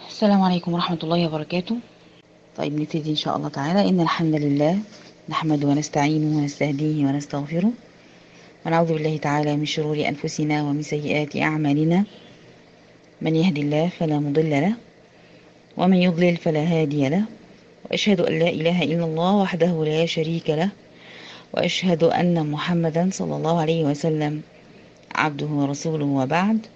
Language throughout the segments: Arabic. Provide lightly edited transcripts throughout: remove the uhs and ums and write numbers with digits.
السلام عليكم ورحمة الله وبركاته. طيب نبتدي إن شاء الله تعالى. إن الحمد لله نحمده ونستعينه ونستهديه ونستغفره ونعوذ بالله تعالى من شرور أنفسنا ومن سيئات أعمالنا. من يهدي الله فلا مضل له ومن يضلل فلا هادي له، وأشهد أن لا إله إلا الله وحده لا شريك له، وأشهد أن محمدا صلى الله عليه وسلم عبده ورسوله، وبعد.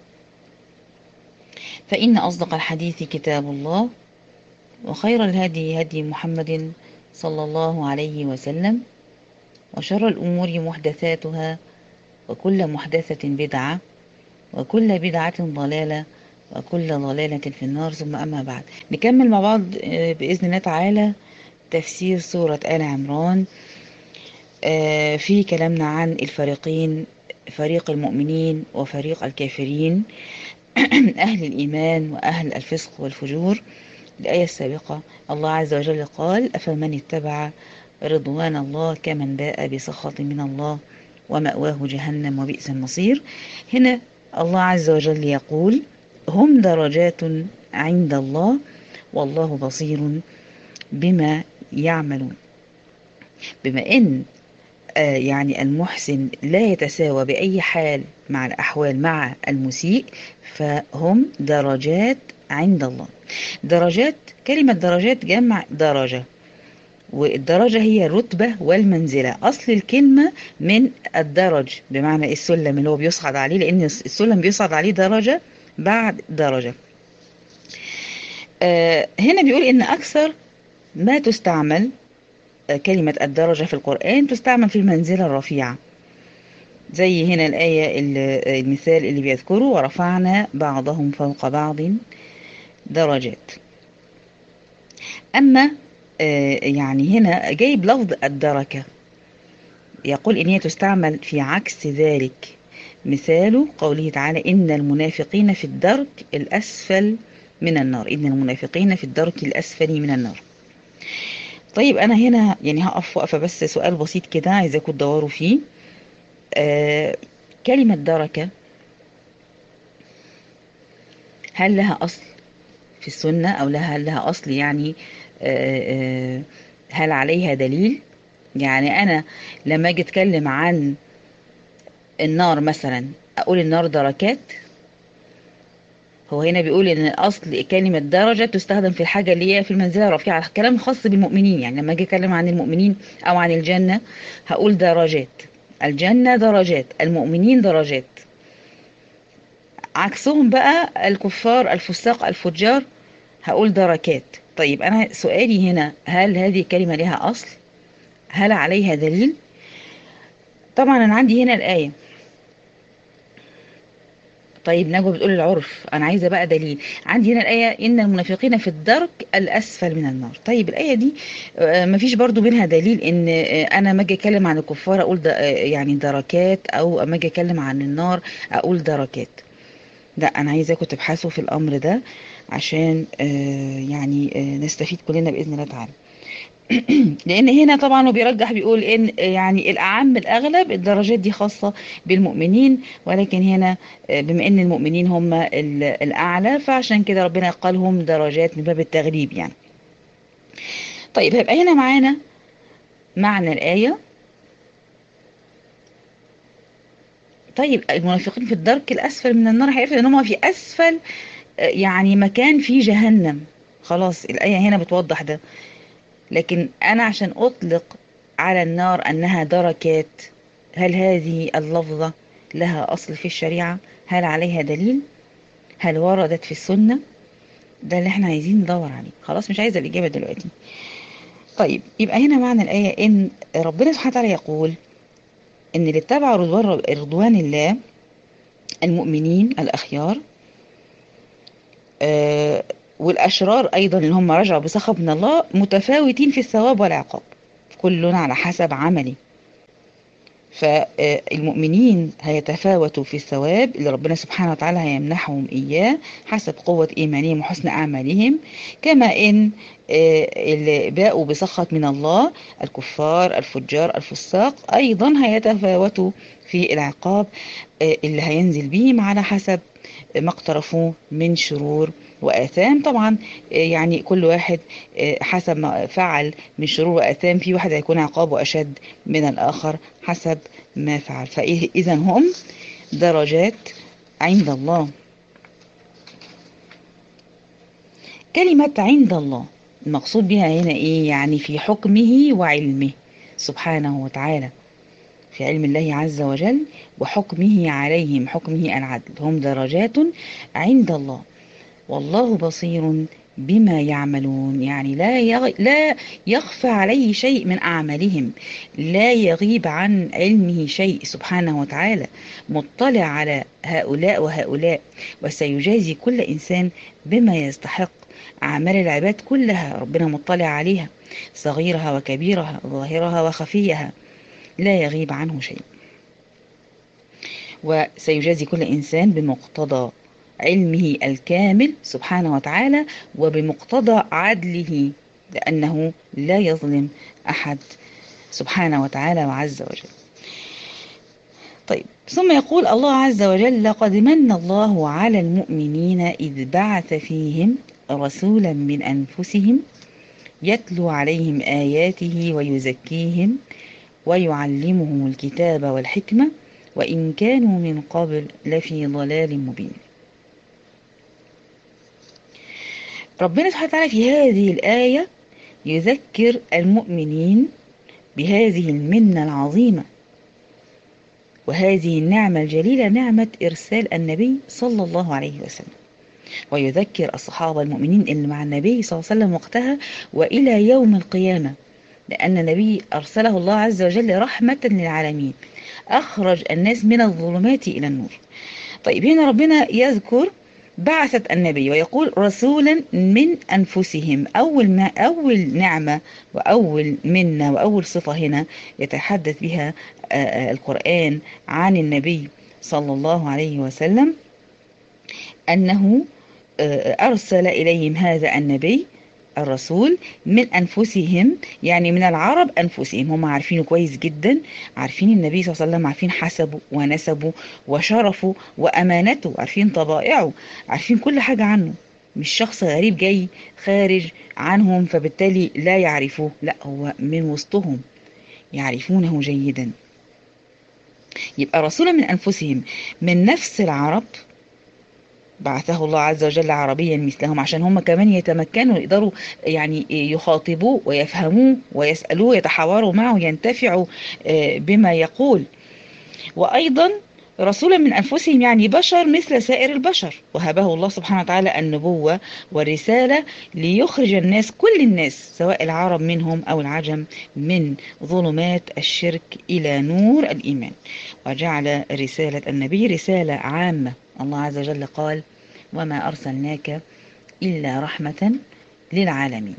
فإن أصدق الحديث كتاب الله، وخير الهدي هدي محمد صلى الله عليه وسلم، وشر الأمور محدثاتها، وكل محدثة بدعة، وكل بدعة ضلالة، وكل ضلالة في النار. ثم أما بعد، نكمل مع بعض بإذن الله تعالى تفسير سورة آل عمران في كلامنا عن الفريقين، فريق المؤمنين وفريق الكافرين، أهل الإيمان وأهل الفسق والفجور. الآية السابقة الله عز وجل قال: أفمن اتبع رضوان الله كمن باء بسخط من الله ومأواه جهنم وبئس المصير. هنا الله عز وجل يقول: هم درجات عند الله والله بصير بما يعملون. بما إن يعني المحسن لا يتساوى بأي حال مع الأحوال مع المسيء، فهم درجات عند الله. درجات، كلمة درجات جمع درجة، والدرجة هي الرتبة والمنزلة. أصل الكلمة من الدرج بمعنى السلم اللي هو بيصعد عليه، لأن السلم بيصعد عليه درجة بعد درجة. هنا بيقول إن أكثر ما تستعمل كلمة الدرجة في القرآن تستعمل في المنزلة الرفيعة، زي هنا الآية المثال اللي بيذكره: ورفعنا بعضهم فوق بعض درجات. أما يعني هنا جايب لفظ الدركة، يقول إن هي تستعمل في عكس ذلك. مثاله قوله تعالى: إن المنافقين في الدرك الأسفل من النار. إن المنافقين في الدرك الأسفل من النار. طيب أنا هنا يعني هقف وقفة، بس سؤال بسيط كده عايزاكم تدوروا فيه. كلمة دركة هل لها أصل في السنة أو هل لها أصل؟ يعني هل عليها دليل؟ يعني أنا لما أجي أتكلم عن النار مثلا أقول النار دركات. هو هنا بيقول إن أصل كلمة درجة تستخدم في الحاجة اللي هي في المنزلة الرفيعة، كلام خاص بالمؤمنين. يعني لما أجي أتكلم عن المؤمنين أو عن الجنة هقول درجات، الجنة درجات، المؤمنين درجات. عكسهم بقى الكفار الفساق الفجار هقول دركات. طيب أنا سؤالي هنا: هل هذه الكلمة لها أصل؟ هل عليها دليل؟ طبعا أنا عندي هنا الآية. طيب نجوى بتقول العرف، أنا عايزة بقى دليل. عندي هنا الآية: إن المنافقين في الدرك الأسفل من النار. طيب الآية دي مفيش برضو منها دليل إن أنا ما أجي أتكلم عن الكفار أقول يعني دركات، أو ما أجي أتكلم عن النار أقول دركات. لا، أنا عايزاكم تبحثوا في الأمر ده عشان يعني نستفيد كلنا بإذن الله تعالى. لأن هنا طبعا هو بيرجح، بيقول إن يعني الأعم الأغلب الدرجات دي خاصة بالمؤمنين، ولكن هنا بما إن المؤمنين هم الأعلى، فعشان كده ربنا قال هم درجات من باب التغليب يعني. طيب هيبقى هنا معانا معنى الآية. طيب المنافقين في الدرك الأسفل من النار، هيفرق إن هم في أسفل يعني مكان في جهنم. خلاص الآية هنا بتوضح ده. لكن أنا عشان أطلق على النار أنها دركات، هل هذه اللفظة لها أصل في الشريعة؟ هل عليها دليل؟ هل وردت في السنة؟ ده اللي احنا عايزين ندور عليه. خلاص مش عايزة الإجابة دلوقتي. طيب يبقى هنا معنى الآية إن ربنا سبحانه وتعالى يقول إن اللي اتبعوا رضوان الله المؤمنين الأخيار، والأشرار أيضا اللي هم رجعوا بسخط من الله، متفاوتين في الثواب والعقاب، كلنا على حسب عمله. فالمؤمنين هيتفاوتوا في الثواب اللي ربنا سبحانه وتعالى هيمنحهم إياه حسب قوة إيمانهم وحسن أعمالهم، كما إن اللي باءوا بسخط من الله الكفار الفجار الفساق أيضا هيتفاوتوا في العقاب اللي هينزل بهم على حسب ما اقترفوه من شرور وآثام. طبعا يعني كل واحد حسب ما فعل من شرور وآثام، في واحد هيكون عقابه أشد من الآخر حسب ما فعل. فإذا هم درجات عند الله. كلمة عند الله المقصود بها هنا إيه؟ يعني في حكمه وعلمه سبحانه وتعالى، في علم الله عز وجل وحكمه عليهم، حكمه العدل. هم درجات عند الله والله بصير بما يعملون. يعني لا يخفى عليه شيء من أعمالهم، لا يغيب عن علمه شيء سبحانه وتعالى، مطلع على هؤلاء وهؤلاء، وسيجازي كل إنسان بما يستحق. أعمال العباد كلها ربنا مطلع عليها، صغيرها وكبيرها، ظاهرها وخفيها، لا يغيب عنه شيء. وسيجازي كل إنسان بمقتضى علمه الكامل سبحانه وتعالى وبمقتضى عدله، لأنه لا يظلم أحد سبحانه وتعالى وعز وجل. طيب، ثم يقول الله عز وجل: لقد من الله على المؤمنين إذ بعث فيهم رسولا من أنفسهم يتلو عليهم آياته ويزكيهم ويعلمهم الكتاب والحكمة وإن كانوا من قبل لفي ضلال مبين. ربنا سبحانه وتعالى في هذه الآية يذكر المؤمنين بهذه المنة العظيمة وهذه النعمة الجليلة، نعمة إرسال النبي صلى الله عليه وسلم، ويذكر الصحابة المؤمنين اللي مع النبي صلى الله عليه وسلم وقتها وإلى يوم القيامة، لأن النبي أرسله الله عز وجل رحمة للعالمين، أخرج الناس من الظلمات إلى النور. طيب، هنا ربنا يذكر بعثت النبي ويقول رسولا من أنفسهم. أول نعمة وأول منة وأول صفة هنا يتحدث بها القرآن عن النبي صلى الله عليه وسلم، أنه أرسل إليهم هذا النبي الرسول من أنفسهم، يعني من العرب أنفسهم. هم عارفينه كويس جدا، عارفين النبي صلى الله عليه وسلم، عارفين حسبه ونسبه وشرفه وأمانته، عارفين طبائعه، عارفين كل حاجة عنه. مش شخص غريب جاي خارج عنهم فبالتالي لا يعرفوه، لا، هو من وسطهم يعرفونه جيدا. يبقى رسولا من أنفسهم، من نفس العرب، بعثه الله عز وجل عربيا مثلهم عشان هم كمان يتمكنوا يقدروا يعني يخاطبوه ويفهموه ويسألوه ويتحاوروا معه وينتفعوا بما يقول. وأيضا رسولا من أنفسهم يعني بشر مثل سائر البشر، وهبه الله سبحانه وتعالى النبوة والرسالة ليخرج الناس، كل الناس سواء العرب منهم أو العجم، من ظلمات الشرك إلى نور الإيمان. وجعل رسالة النبي رسالة عامة. الله عز وجل قال: وما أرسلناك إلا رحمة للعالمين.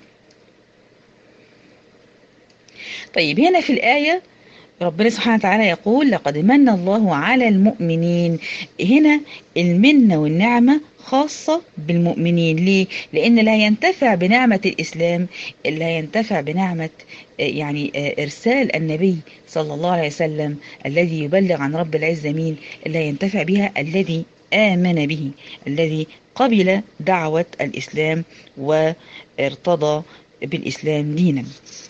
طيب، هنا في الآية ربنا سبحانه وتعالى يقول: لقد من الله على المؤمنين. هنا المنة والنعمة خاصة بالمؤمنين. ليه؟ لأن لا ينتفع بنعمة الإسلام إلا ينتفع بنعمة يعني إرسال النبي صلى الله عليه وسلم الذي يبلغ عن رب العزة. مين إلا ينتفع بها؟ الذي آمن به، الذي قبل دعوة الإسلام وارتضى بالإسلام دينا.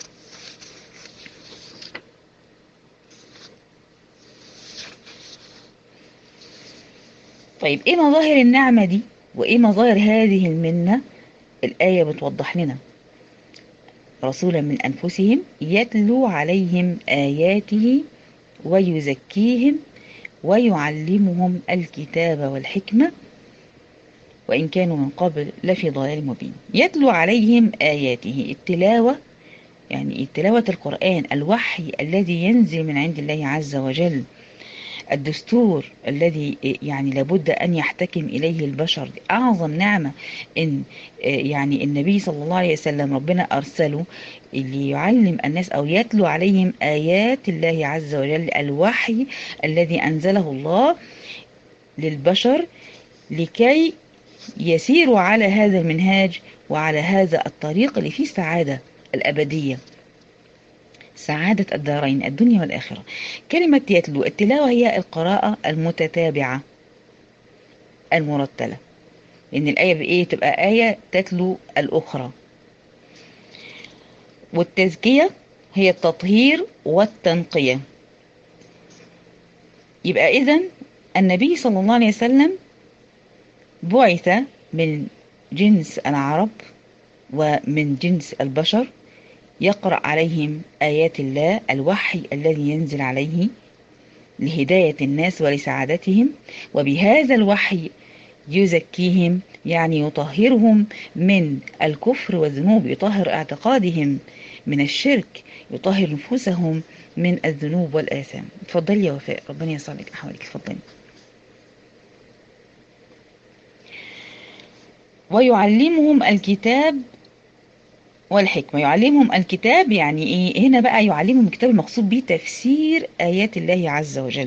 طيب، ايه مظاهر النعمة دي وايه مظاهر هذه المنة؟ الآية بتوضح لنا: رسولا من أنفسهم يتلو عليهم آياته ويزكيهم ويعلمهم الكتاب والحكمة وإن كانوا من قبل لفي ضلال مبين. يتلو عليهم آياته، التلاوة يعني تلاوة القرآن، الوحي الذي ينزل من عند الله عز وجل، الدستور الذي يعني لابد أن يحتكم إليه البشر. دي أعظم نعمة، إن يعني النبي صلى الله عليه وسلم ربنا أرسله ليعلم الناس أو يتلو عليهم آيات الله عز وجل، الوحي الذي أنزله الله للبشر لكي يسيروا على هذا المنهاج وعلى هذا الطريق اللي فيه السعادة الأبدية، سعادة الدارين الدنيا والآخرة. كلمة يتلو، التلاوة هي القراءة المتتابعة، المرتلة، لأن الآية بإيه تبقى آية تتلو الأخرى. والتزكية هي التطهير والتنقية. يبقى إذن النبي صلى الله عليه وسلم بعث من جنس العرب ومن جنس البشر، يقرأ عليهم آيات الله، الوحي الذي ينزل عليه لهداية الناس ولسعادتهم، وبهذا الوحي يزكيهم، يعني يطهرهم من الكفر والذنوب، يطهر اعتقادهم من الشرك، يطهر نفوسهم من الذنوب والآثام. اتفضلي يا وفاء، ربنا يصلح أحوالك، اتفضلي. ويعلمهم الكتاب والحكمة. يعلمهم الكتاب يعني ايه هنا بقى؟ يعلمهم الكتاب المقصود به تفسير آيات الله عز وجل،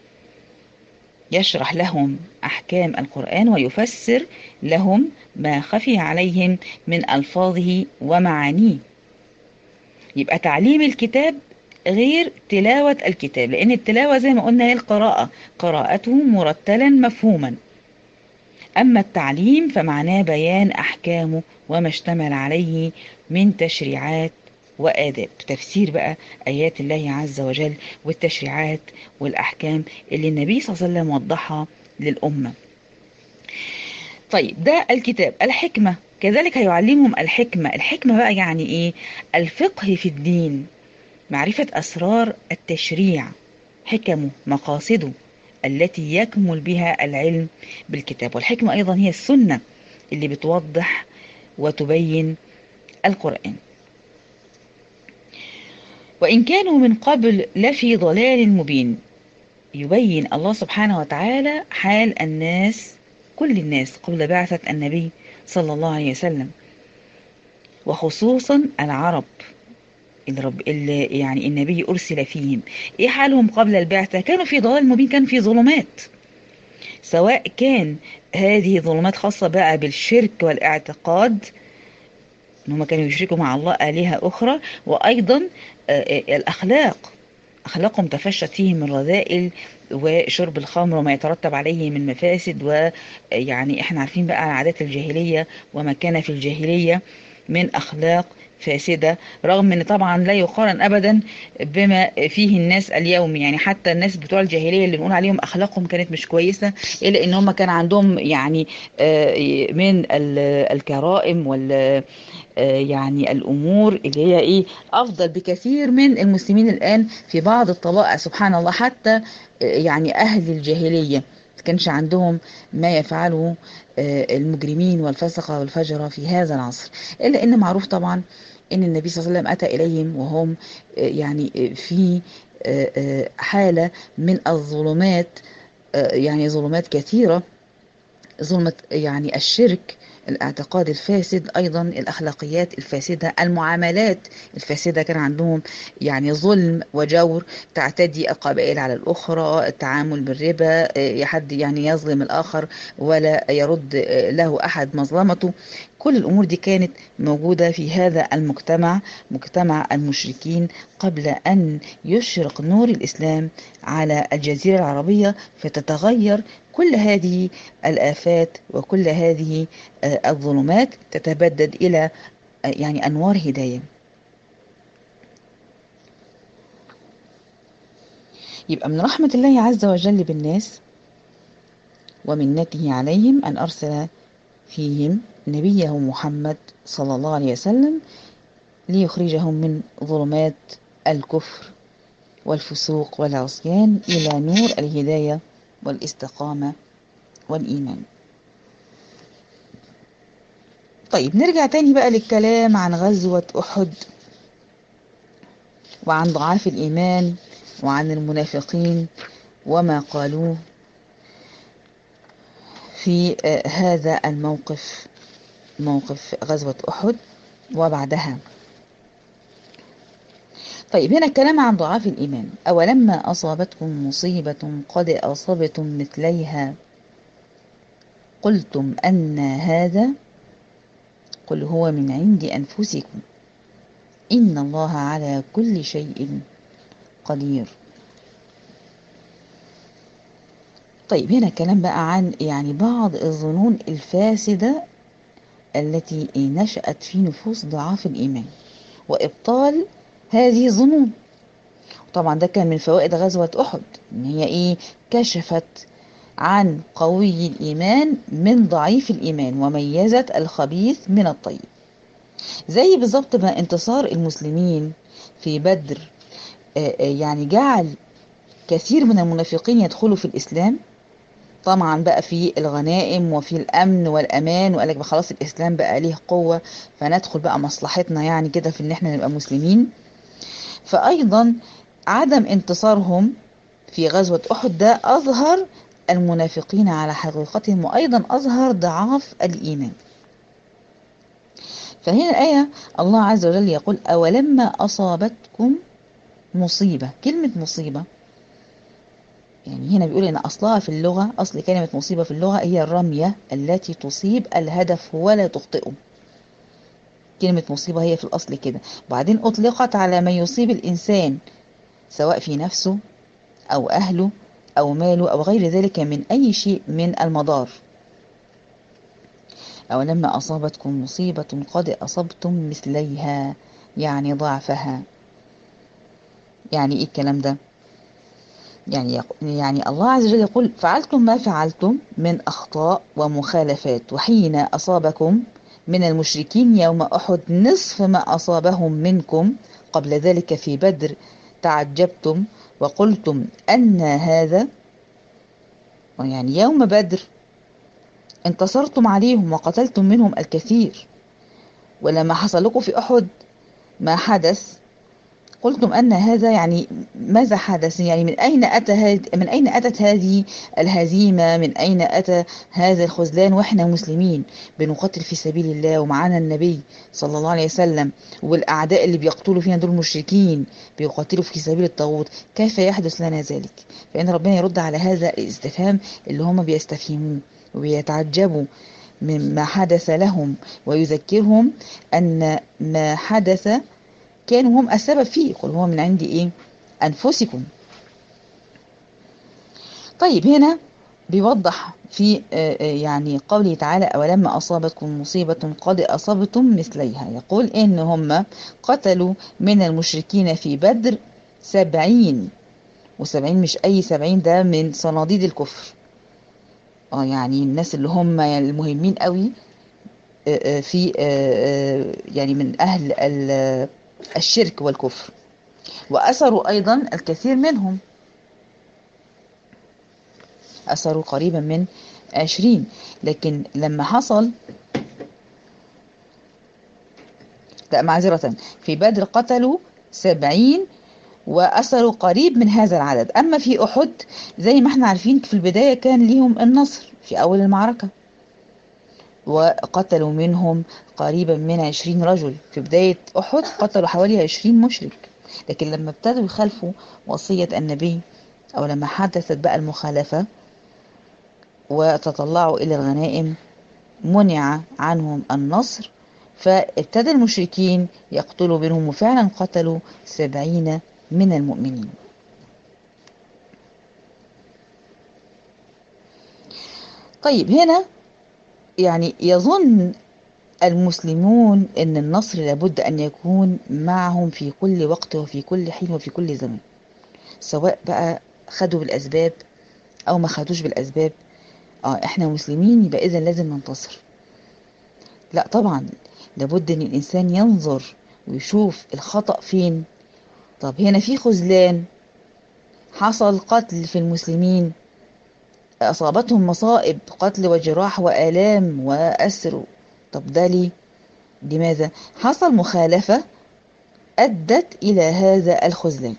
يشرح لهم أحكام القرآن ويفسر لهم ما خفي عليهم من ألفاظه ومعانيه. يبقى تعليم الكتاب غير تلاوة الكتاب، لأن التلاوة زي ما قلنا هي القراءة، قراءته مرتلا مفهوما. أما التعليم فمعناه بيان أحكامه وما اشتمل عليه من تشريعات وآداب، تفسير بقى آيات الله عز وجل والتشريعات والأحكام اللي النبي صلى الله عليه وسلم وضحها للأمة. طيب ده الكتاب. الحكمة كذلك هيعلمهم الحكمة. الحكمة بقى يعني إيه؟ الفقه في الدين، معرفة أسرار التشريع، حكمه، مقاصده التي يكمل بها العلم بالكتاب. والحكمة أيضا هي السنة اللي بتوضح وتبين القرآن. وإن كانوا من قبل لفي ضلال مبين، يبين الله سبحانه وتعالى حال الناس، كل الناس قبل بعثة النبي صلى الله عليه وسلم، وخصوصا العرب اللي يعني النبي أرسل فيهم. إيه حالهم قبل البعثة؟ كانوا في ضلال مبين، كان في ظلمات، سواء كان هذه ظلمات خاصة بقى بالشرك والاعتقاد، ان هم كانوا يشركوا مع الله آلهة أخرى، وأيضا الأخلاق، أخلاقهم تفشت فيهم من رذائل وشرب الخمر وما يترتب عليه من مفاسد. ويعني احنا عارفين بقى عادات الجاهلية وما كان في الجاهلية من أخلاق فاسدة، رغم ان طبعا لا يقارن ابدا بما فيه الناس اليوم. يعني حتى الناس بتوع الجاهلية اللي بنقول عليهم اخلاقهم كانت مش كويسة، الا ان هم كان عندهم يعني من الكرائم وال يعني الأمور اللي هي إيه أفضل بكثير من المسلمين الآن في بعض الطبائع. سبحان الله، حتى يعني أهل الجاهلية ما كانش عندهم ما يفعله المجرمين والفسقة والفجرة في هذا العصر. إلا إن معروف طبعا إن النبي صلى الله عليه وسلم أتى إليهم وهم يعني في حالة من الظلمات، يعني ظلمات كثيرة، ظلمة يعني الشرك، الاعتقاد الفاسد، أيضا الأخلاقيات الفاسدة، المعاملات الفاسدة. كان عندهم يعني ظلم وجور، تعتدي القبائل على الأخرى، التعامل بالربا، حد يعني يظلم الآخر ولا يرد له أحد مظلمته. كل الأمور دي كانت موجودة في هذا المجتمع، مجتمع المشركين، قبل أن يشرق نور الإسلام على الجزيرة العربية، فتتغير كل هذه الآفات وكل هذه الظلمات، تتبدد إلى يعني أنوار هداية. يبقى من رحمة الله عز وجل بالناس ومنته عليهم أن أرسل فيهم نبيه محمد صلى الله عليه وسلم ليخرجهم من ظلمات الكفر والفسوق والعصيان إلى نور الهداية والاستقامة والإيمان. طيب نرجع تاني بقى للكلام عن غزوة أحد وعن ضعاف الإيمان وعن المنافقين وما قالوه في هذا الموقف، موقف غزوة أحد وبعدها. طيب هنا الكلام عن ضعاف الإيمان. أولما أصابتكم مصيبة قد أصبتم مثليها قلتم أن هذا، قل هو من عند أنفسكم إن الله على كل شيء قدير. طيب هنا كلام بقى عن يعني بعض الظنون الفاسدة التي نشأت في نفوس ضعاف الإيمان وإبطال هذه الظنون. طبعا ده كان من فوائد غزوة أحد، إن هي إيه؟ كشفت عن قوي الإيمان من ضعيف الإيمان وميزت الخبيث من الطيب. زي بالظبط ما انتصار المسلمين في بدر يعني جعل كثير من المنافقين يدخلوا في الإسلام، طبعا بقى في الغنائم وفي الأمن والأمان، وقال لك خلاص الإسلام بقى ليه قوة فندخل بقى مصلحتنا يعني كده في إن احنا نبقى مسلمين. فأيضا عدم انتصارهم في غزوة أحد ده أظهر المنافقين على حقيقتهم، وأيضا أظهر ضعاف الإيمان. فهنا الآية الله عز وجل يقول أولما أصابتكم مصيبة. كلمة مصيبة يعني هنا بيقول إن أصلها في اللغة، أصل كلمة مصيبة في اللغة هي الرمية التي تصيب الهدف ولا تخطئه. كلمة مصيبة هي في الأصل كده، وبعدين أطلقت على ما يصيب الإنسان سواء في نفسه أو أهله أو ماله أو غير ذلك من أي شيء من المضار. أو لما أصابتكم مصيبة قد أصبتم مثليها، يعني ضعفها. يعني إيه الكلام ده؟ يعني الله عز وجل يقول فعلتم ما فعلتم من أخطاء ومخالفات، وحين أصابكم من المشركين يوم أحد نصف ما أصابهم منكم قبل ذلك في بدر تعجبتم وقلتم أن هذا. يعني يوم بدر انتصرتم عليهم وقتلتم منهم الكثير، ولما حصل لكم في أحد ما حدث قلتم أن هذا، يعني ماذا حدث؟ يعني من أين أتت هذه الهزيمة؟ من أين أتى هذا الخذلان وإحنا مسلمين بنقاتل في سبيل الله ومعانا النبي صلى الله عليه وسلم، والأعداء اللي بيقتلوا فينا دول مشركين بيقاتلوا في سبيل الطاغوت، كيف يحدث لنا ذلك؟ فإن ربنا يرد على هذا الاستفهام اللي هم بيستفهموه وبيتعجبوا مما حدث لهم، ويذكرهم أن ما حدث كانوا هم السبب فيه، قل هو من عند إيه؟ أنفسكم. طيب هنا بيوضح في يعني قوله تعالى أولما أصابتكم مصيبة قد أصبتم مثليها، يقول إن هم قتلوا من المشركين في بدر 70، و70 مش أي 70، ده من صناديد الكفر. يعني الناس اللي هم يعني المهمين قوي في يعني من أهل الشرك والكفر، وأسروا أيضا الكثير منهم، أسروا قريبا من 20. لكن لما حصل، لا معذرة، في بدر قتلوا 70 وأسروا قريب من هذا العدد. أما في أحد زي ما احنا عارفين في البداية كان ليهم النصر في أول المعركة، وقتلوا منهم قريبا من 20 رجل. في بداية أحد قتلوا حوالي 20 مشرك، لكن لما ابتدوا يخالفوا وصية النبي أو لما حدثت بقى المخالفة وتطلعوا إلى الغنائم منع عنهم النصر، فابتدى المشركين يقتلوا منهم، وفعلا قتلوا 70 من المؤمنين. طيب هنا يعني يظن المسلمون أن النصر لابد أن يكون معهم في كل وقت وفي كل حين وفي كل زمن، سواء بقى خدوا بالأسباب أو ما خدوش بالأسباب. احنا مسلمين يبقى إذن لازم ننتصر. لا طبعا، لابد أن الإنسان ينظر ويشوف الخطأ فين. طب هنا في خذلان، حصل قتل في المسلمين، أصابتهم مصائب قتل وجراح وآلام وأسر. طب ده ليه؟ لماذا؟ حصل مخالفة أدت إلى هذا الخذلان.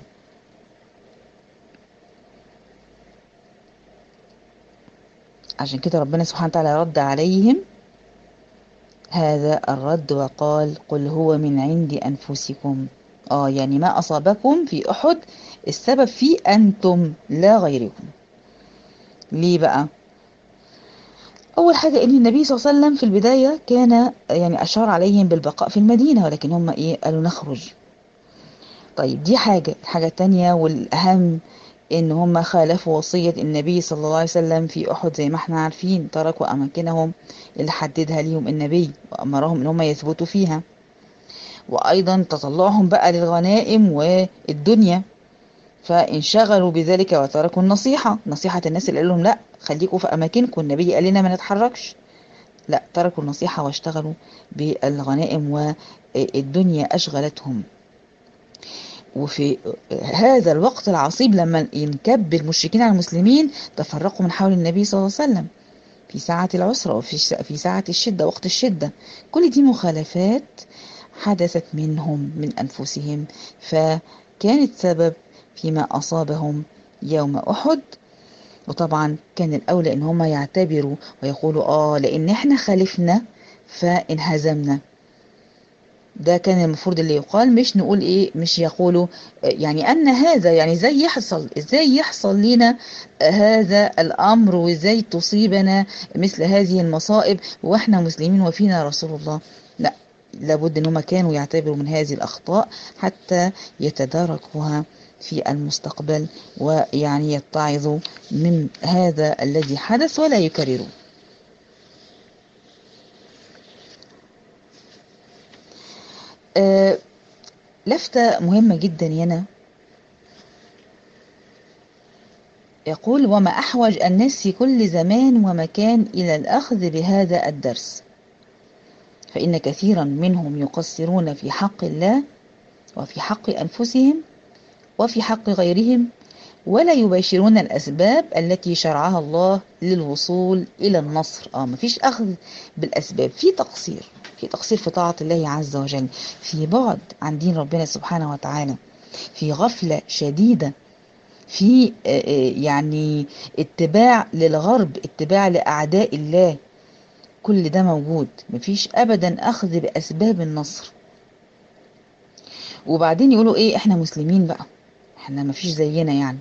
عشان كده ربنا سبحانه وتعالى رد عليهم هذا الرد وقال قل هو من عند أنفسكم. يعني ما أصابكم في أحد السبب فيه أنتم لا غيركم. ليه بقى؟ أول حاجة إن النبي صلى الله عليه وسلم في البداية كان يعني أشار عليهم بالبقاء في المدينة، ولكن هم قالوا نخرج. طيب دي حاجة. الحاجة التانية والأهم ان هم خالفوا وصية النبي صلى الله عليه وسلم في احد، زي ما احنا عارفين تركوا اماكنهم اللي حددها ليهم النبي وامرهم ان هم يثبتوا فيها. وايضا تطلعهم بقى للغنائم والدنيا، فانشغلوا بذلك وتركوا النصيحة، نصيحة الناس اللي قال لهم لا خليكم في اماكنكم، النبي قال لنا ما نتحركش، لا تركوا النصيحة واشتغلوا بالغنائم والدنيا أشغلتهم. وفي هذا الوقت العصيب لما ينكب المشركين على المسلمين تفرقوا من حول النبي صلى الله عليه وسلم في ساعة العسرة وفي ساعة الشدة، وقت الشدة. كل دي مخالفات حدثت منهم من أنفسهم، فكانت سبب فيما أصابهم يوم أحد. وطبعا كان الأولى إن هم يعتبروا ويقولوا لأن احنا خالفنا فانهزمنا. ده كان المفروض اللي يقال، مش نقول ايه، مش يقولوا يعني ان هذا يعني ازاي يحصل لنا هذا الامر، وازاي تصيبنا مثل هذه المصائب واحنا مسلمين وفينا رسول الله. لا، لابد ان هم كانوا يعتبروا من هذه الاخطاء حتى يتداركوها في المستقبل، ويعني يتعظوا من هذا الذي حدث ولا يكرروا. لفتة مهمة جدا هنا، يقول وما أحوج الناس في كل زمان ومكان إلى الأخذ بهذا الدرس، فإن كثيرا منهم يقصرون في حق الله وفي حق أنفسهم وفي حق غيرهم، ولا يباشرون الأسباب التي شرعها الله للوصول إلى النصر. مفيش أخذ بالأسباب، في تقصير في طاعة الله عز وجل، في بعد عن دين ربنا سبحانه وتعالى، في غفلة شديدة، في يعني اتباع للغرب، اتباع لأعداء الله. كل ده موجود، مفيش أبدا أخذ بأسباب النصر. وبعدين يقولوا ايه، احنا مسلمين بقى، احنا مفيش زينا يعني،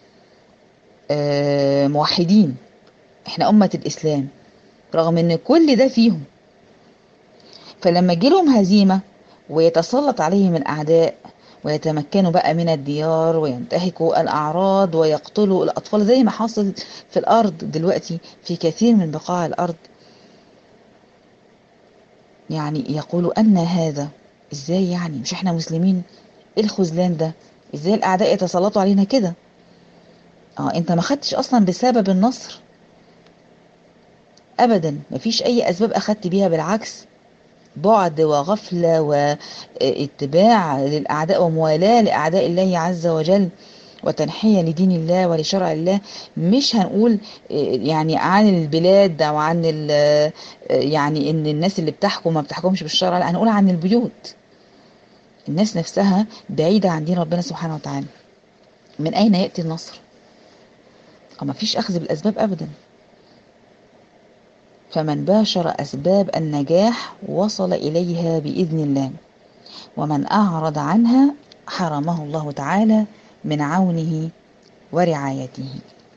موحدين، احنا أمة الإسلام، رغم ان كل ده فيهم. فلما جيلهم هزيمة ويتسلط عليهم الأعداء ويتمكنوا بقى من الديار وينتهكوا الأعراض ويقتلوا الأطفال زي ما حاصل في الأرض دلوقتي في كثير من بقاع الأرض، يعني يقولوا أن هذا ازاي، يعني مش احنا مسلمين، ايه الخذلان ده، ازاي الأعداء يتسلطوا علينا كده. انت ما خدتش أصلا بسبب النصر أبدا، مفيش أي أسباب أخدت بيها، بالعكس بعد وغفلة واتباع للأعداء وموالاة لأعداء الله عز وجل وتنحية لدين الله ولشرع الله. مش هنقول يعني عن البلاد أو عن يعني إن الناس اللي بتحكم ما بتحكمش بالشرع، لا، هنقول عن البيوت، الناس نفسها بعيدة عن دين ربنا سبحانه وتعالى. من أين يأتي النصر؟ ما فيش أخذ بالأسباب أبدا. فمن باشر أسباب النجاح وصل إليها بإذن الله، ومن أعرض عنها حرمه الله تعالى من عونه ورعايته.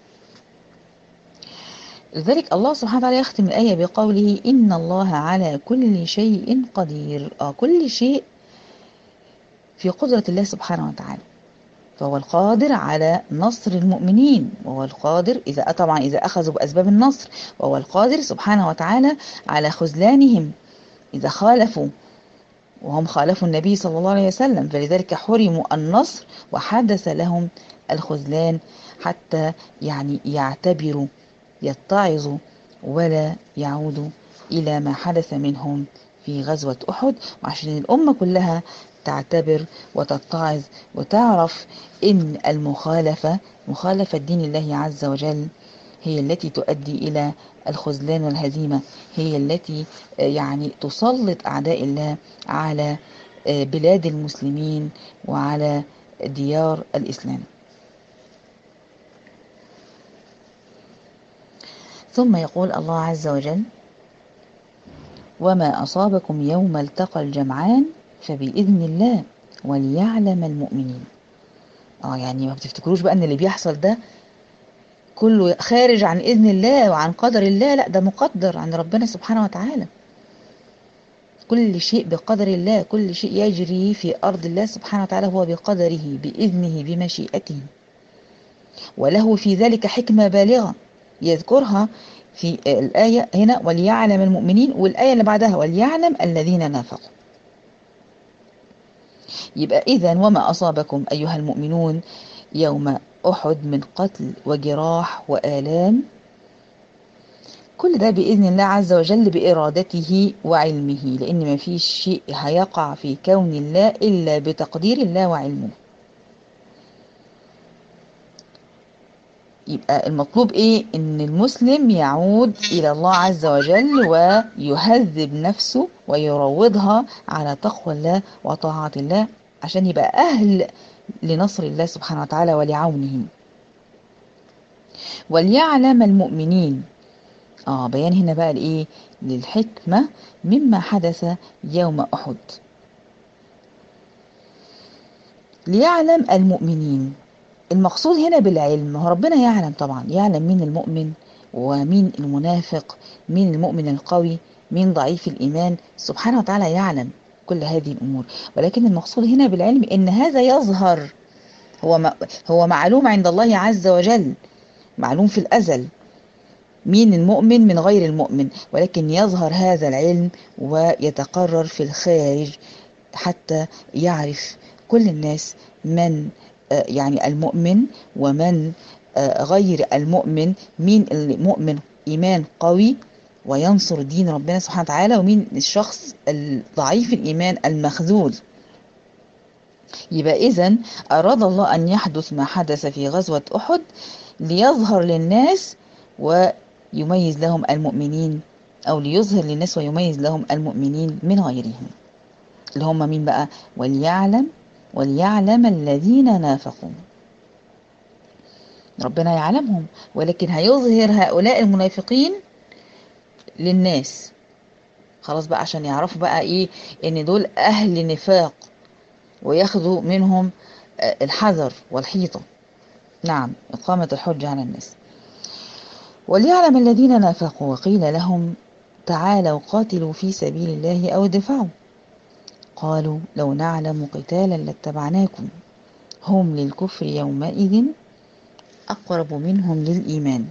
لذلك الله سبحانه وتعالى يختم الآية بقوله إن الله على كل شيء قدير. كل شيء في قدرة الله سبحانه وتعالى، فهو القادر على نصر المؤمنين، وهو القادر إذا أخذوا بأسباب النصر، وهو القادر سبحانه وتعالى على خذلانهم إذا خالفوا، وهم خالفوا النبي صلى الله عليه وسلم، فلذلك حرموا النصر وحدث لهم الخذلان، حتى يعني يعتبروا، يتعظوا، ولا يعودوا إلى ما حدث منهم في غزوة أحد. وعشان الأمة كلها تعتبر وتتعظ وتعرف إن مخالفة دين الله عز وجل هي التي تؤدي إلى الخذلان والهزيمة، هي التي يعني تسلط أعداء الله على بلاد المسلمين وعلى ديار الإسلام. ثم يقول الله عز وجل وما أصابكم يوم التقى الجمعان فبإذن الله وليعلم المؤمنين. يعني ما بتفتكروش بقى ان اللي بيحصل ده كله خارج عن إذن الله وعن قدر الله، لا، ده مقدر عن ربنا سبحانه وتعالى. كل شيء بقدر الله، كل شيء يجري في أرض الله سبحانه وتعالى هو بقدره بإذنه بمشيئته. وله في ذلك حكمة بالغة يذكرها في الآية هنا وليعلم المؤمنين، والآية اللي بعدها وليعلم الذين نافقوا. يبقى إذن وما أصابكم أيها المؤمنون يوم أحد من قتل وجراح وآلام، كل ده بإذن الله عز وجل بإرادته وعلمه، لأن ما فيش شيء هيقع في كون الله إلا بتقدير الله وعلمه. يبقى المطلوب إيه؟ إن المسلم يعود إلى الله عز وجل ويهذب نفسه ويروضها على تقوى الله وطاعة الله عشان يبقى أهل لنصر الله سبحانه وتعالى ولعونه. وليعلم المؤمنين، بيان هنا بقى لإيه؟ للحكمة مما حدث يوم أحد. ليعلم المؤمنين، المقصود هنا بالعلم هو ربنا يعلم طبعا، يعلم مين المؤمن ومين المنافق، مين المؤمن القوي، مين ضعيف الإيمان، سبحانه وتعالى يعلم كل هذه الأمور. ولكن المقصود هنا بالعلم إن هذا يظهر، هو معلوم عند الله عز وجل، معلوم في الأزل مين المؤمن من غير المؤمن، ولكن يظهر هذا العلم ويتقرر في الخارج حتى يعرف كل الناس من يعني المؤمن ومن غير المؤمن، مين المؤمن إيمان قوي وينصر دين ربنا سبحانه وتعالى، ومين الشخص الضعيف الإيمان المخذول. يبقى إذن أراد الله أن يحدث ما حدث في غزوة أحد ليظهر للناس ويميز لهم المؤمنين، أو ليظهر للناس ويميز لهم المؤمنين من غيرهم، اللي هم مين بقى؟ وليعلم الذين نافقوا. ربنا يعلمهم، ولكن هيظهر هؤلاء المنافقين للناس خلاص بقى عشان يعرفوا بقى ايه ان دول اهل نفاق وياخذوا منهم الحذر والحيطة. نعم، إقامة الحجة على الناس. وليعلم الذين نافقوا وقيل لهم تعالوا قاتلوا في سبيل الله أو ادفعوا قالوا لو نعلم قتالا لاتبعناكم هم للكفر يومئذ أقرب منهم للإيمان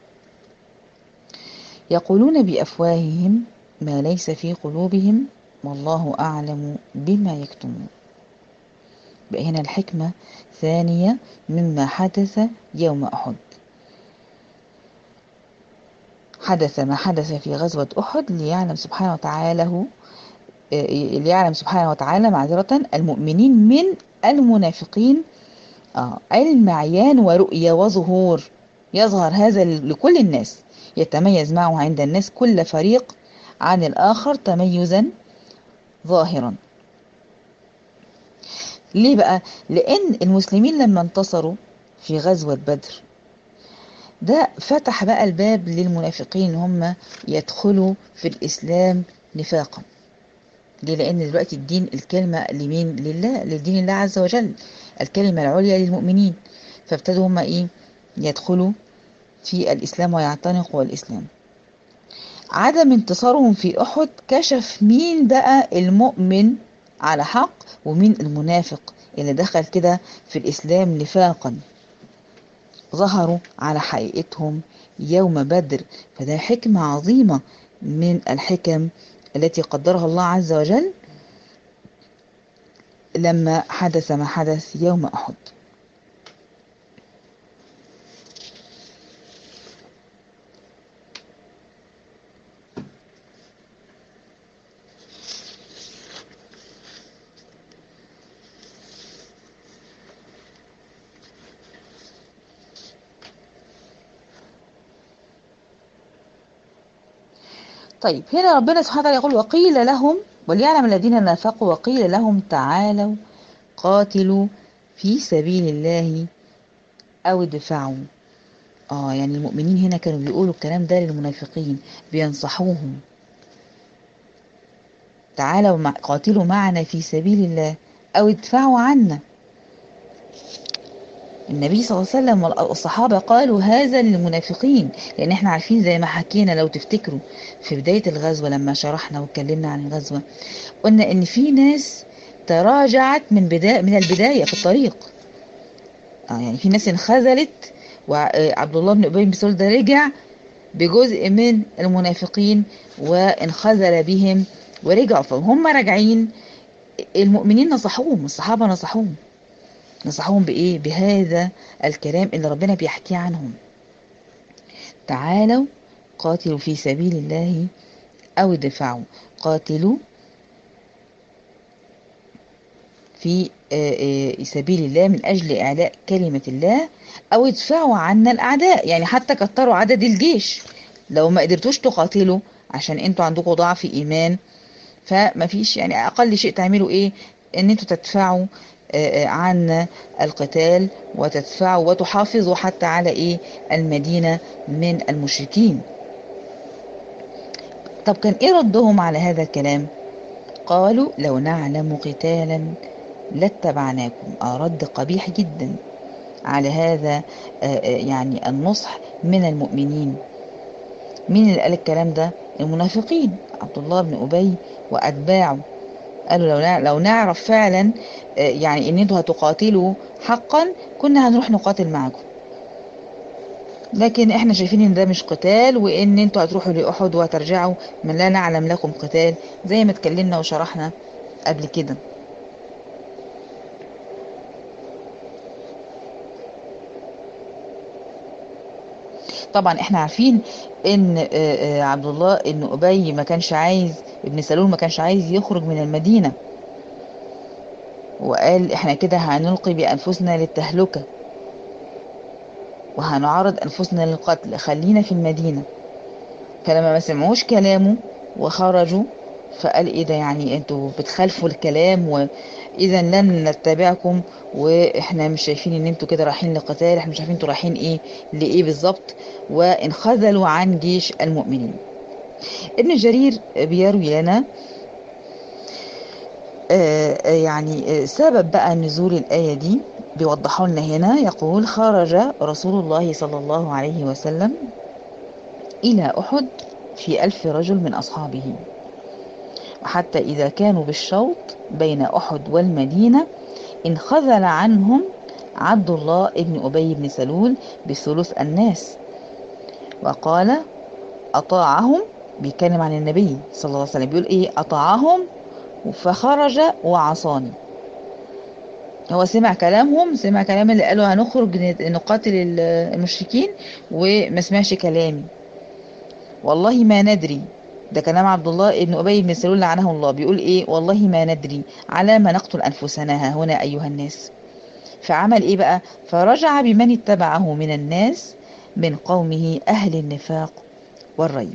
يقولون بأفواههم ما ليس في قلوبهم والله أعلم بما يكتمون. بقى هنا الحكمة ثانية مما حدث يوم أحد. حدث ما حدث في غزوة أحد ليعلم سبحانه وتعالى معذرة المؤمنين من المنافقين علم عيان ورؤية وظهور، يظهر هذا لكل الناس، يتميز معه عند الناس كل فريق عن الآخر تميزا ظاهرا. ليه بقى؟ لأن المسلمين لما انتصروا في غزوة بدر ده فتح بقى الباب للمنافقين هم يدخلوا في الإسلام نفاقا. ليه؟ لأن دلوقتي الدين الكلمة لمين؟ لله، لدين الله عز وجل، الكلمة العليا للمؤمنين، فابتدوا هم يدخلوا في الإسلام ويعتنقوا الإسلام. عدم انتصارهم في أحد كشف مين بقى المؤمن على حق ومين المنافق اللي دخل كده في الإسلام نفاقا، ظهروا على حقيقتهم يوم بدر. فده حكمة عظيمة من الحكم التي قدرها الله عز وجل لما حدث ما حدث يوم أحد. طيب هنا ربنا سبحانه وتعالى يقول وقيل لهم وليعلم الذين نافقوا وقيل لهم تعالوا قاتلوا في سبيل الله أو ادفعوا. يعني المؤمنين هنا كانوا بيقولوا الكلام ده للمنافقين، بينصحوهم تعالوا قاتلوا معنا في سبيل الله أو ادفعوا عنا. النبي صلى الله عليه وسلم والصحابة قالوا هذا للمنافقين، لأن احنا عارفين زي ما حكينا لو تفتكروا في بداية الغزوة لما شرحنا واتكلمنا عن الغزوة قلنا ان في ناس تراجعت من البداية في الطريق، يعني في ناس انخذلت، وعبد الله بن أبي بن سلول ده رجع بجزء من المنافقين وانخذل بهم ورجعوا. فهم راجعين المؤمنين نصحوهم، الصحابة نصحوهم بإيه؟ بهذا الكلام اللي ربنا بيحكيه عنهم: تعالوا قاتلوا في سبيل الله أو ادفعوا. قاتلوا في سبيل الله من أجل إعلاء كلمة الله، أو ادفعوا عنا الأعداء، يعني حتى كتروا عدد الجيش. لو ما قدرتوش تقاتلوا عشان انتوا عندكم ضعف إيمان، فما فيش يعني أقل شيء تعملوا إيه؟ إن انتوا تدفعوا عن القتال، وتدفعوا وتحافظوا حتى على إيه؟ المدينة من المشركين. طب كان إيه ردهم على هذا الكلام؟ قالوا لو نعلم قتالا لاتبعناكم. رد قبيح جدا على هذا يعني النصح من المؤمنين. مين اللي قال الكلام ده؟ المنافقين، عبد الله بن أبي وأتباعه. قالوا لو نعرف فعلا يعني ان انتوا هتقاتلوا حقا كنا هنروح نقاتل معكم، لكن احنا شايفين ان ده مش قتال، وان انتوا هتروحوا لأحد وهترجعوا من لا نعلم لكم قتال، زي ما اتكلمنا وشرحنا قبل كده. طبعا احنا عارفين ان عبد الله بن أبي ما كانش عايز، ابن سلول ما كانش عايز يخرج من المدينة، وقال احنا كده هنلقي بأنفسنا للتهلكة وهنعرض أنفسنا للقتل، خلينا في المدينة. فلما ما سمعوش كلامه وخرجوا، فقال ايه ده؟ يعني انتوا بتخالفوا الكلام، واذا لن نتبعكم، واحنا مش شايفين ان انتوا كده رايحين لقتال، احنا مش عارفين انتوا رايحين ايه لايه بالظبط. وانخذلوا عن جيش المؤمنين. ابن جرير بيروي لنا يعني سبب بقى نزول الآية دي، بيوضحوا لنا هنا. يقول: خرج رسول الله صلى الله عليه وسلم إلى أحد في 1000 رجل من أصحابه، وحتى إذا كانوا بالشوط بين أحد والمدينة انخذل عنهم عبد الله بن أبي بن سلول بثلث الناس، وقال أطاعهم. بيتكلم عن النبي صلى الله عليه وسلم، بيقول إيه؟ أطاعهم فخرج وعصاني. هو سمع كلامهم، سمع كلام اللي قالوا هنخرج نقاتل المشركين، وما سمعش كلامي. والله ما ندري، ده كلام عبد الله بن أبي بن سلول لعنه الله، بيقول ايه؟ والله ما ندري على ما نقتل أنفسنا هنا أيها الناس. فعمل ايه بقى؟ فرجع بمن اتبعه من الناس من قومه أهل النفاق والريب.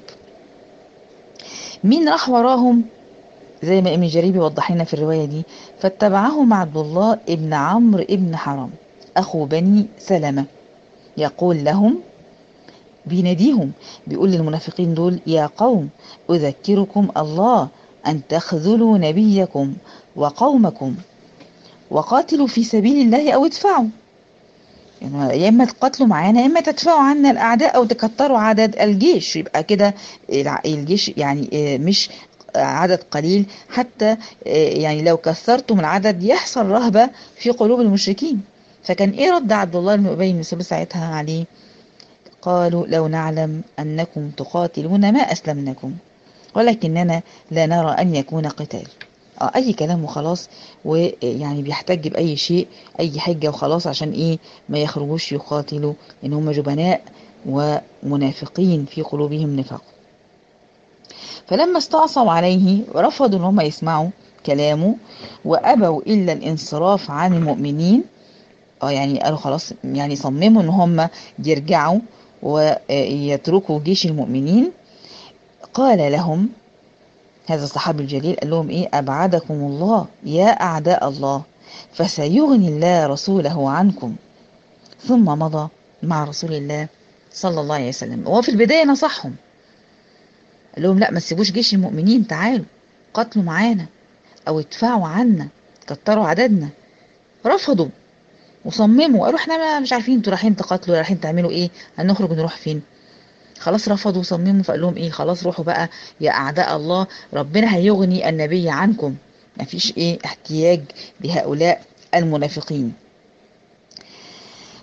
مين راح وراهم؟ زي ما ابن جرير بيوضح لنا في الرواية دي: فاتبعهم عبد الله ابن عمرو ابن حرام أخو بني سلمة، يقول لهم، بيناديهم، بيقول للمنافقين دول: يا قوم أذكركم الله أن تخذلوا نبيكم وقومكم وقاتلوا في سبيل الله أو ادفعوا. يعني يا إما تقاتلوا معانا، يا إما تدفعوا عنا الأعداء أو تكتروا عدد الجيش. يبقى كده الجيش يعني مش عدد قليل، حتى يعني لو كثرتم العدد يحصل رهبة في قلوب المشركين. فكان إيه رد عبد الله بن أبي بن سلول ساعتها عليه؟ قالوا لو نعلم أنكم تقاتلون ما أسلمناكم، ولكننا لا نرى أن يكون قتال. أي كلام وخلاص، ويعني بيحتج بأي شيء، أي حجة وخلاص، عشان إيه؟ ما يخرجوش يقاتلوا، إن هم جبناء ومنافقين في قلوبهم نفاق. فلما استعصوا عليه ورفضوا إن هم يسمعوا كلامه، وأبوا إلا الانصراف عن المؤمنين، يعني قالوا خلاص، يعني صمموا إن هم يرجعوا ويتركوا جيش المؤمنين. قال لهم هذا الصحابي الجليل، قال لهم ايه؟ أبعدكم الله يا أعداء الله، فسيغني الله رسوله عنكم. ثم مضى مع رسول الله صلى الله عليه وسلم. وهو في البداية نصحهم، قال لهم لا، ما تسيبوش جيش المؤمنين، تعالوا قاتلوا معانا أو ادفعوا عنا، كتروا عددنا. رفضوا وصمموا، قالوا احنا مش عارفين انتوا رايحين تقاتلوا، رايحين تعملوا ايه، هنخرج نروح فين؟ خلاص رفضوا وصمموا. فقال لهم ايه؟ خلاص روحوا بقى يا اعداء الله، ربنا هيغني النبي عنكم، مفيش ايه احتياج لهؤلاء المنافقين.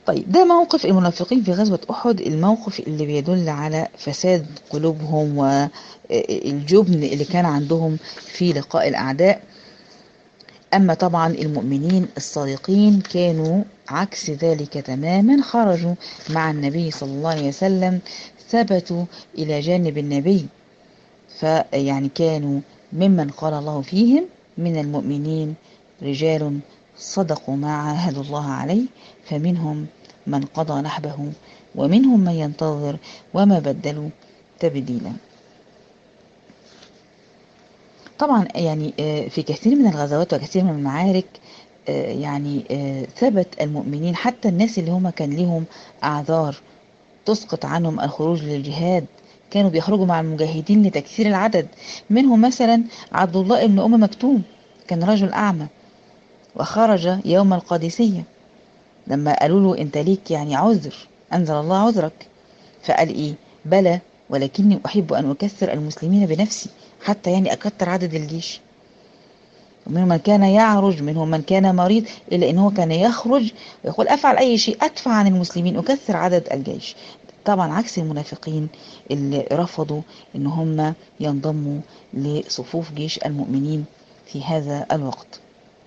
طيب ده موقف المنافقين في غزوة أحد، الموقف اللي بيدل على فساد قلوبهم والجبن اللي كان عندهم في لقاء الأعداء. أما طبعا المؤمنين الصادقين كانوا عكس ذلك تماما، خرجوا مع النبي صلى الله عليه وسلم، ثبتوا إلى جانب النبي، فيعني كانوا ممن قال الله فيهم: من المؤمنين رجال صدقوا ما عاهدوا الله عليه، فمنهم من قضى نحبه ومنهم من ينتظر وما بدلوا تبديلا. طبعا يعني في كثير من الغزوات وكثير من المعارك يعني ثبت المؤمنين، حتى الناس اللي هم كان لهم أعذار تسقط عنهم الخروج للجهاد كانوا بيخرجوا مع المجاهدين لتكثير العدد. منهم مثلا عبد الله بن أم مكتوم، كان رجل أعمى وخرج يوم القادسية، لما قالوا له أنت ليك يعني عذر، أنزل الله عذرك، فقال إيه: بلى، ولكني أحب أن أكثر المسلمين بنفسي، حتى يعني أكثر عدد الجيش. ومنهم من كان يعرج، منهم من كان مريض، إلا أنه كان يخرج ويقول: أفعل أي شيء أدفع عن المسلمين، أكثر عدد الجيش. طبعا عكس المنافقين اللي رفضوا ان هم ينضموا لصفوف جيش المؤمنين في هذا الوقت.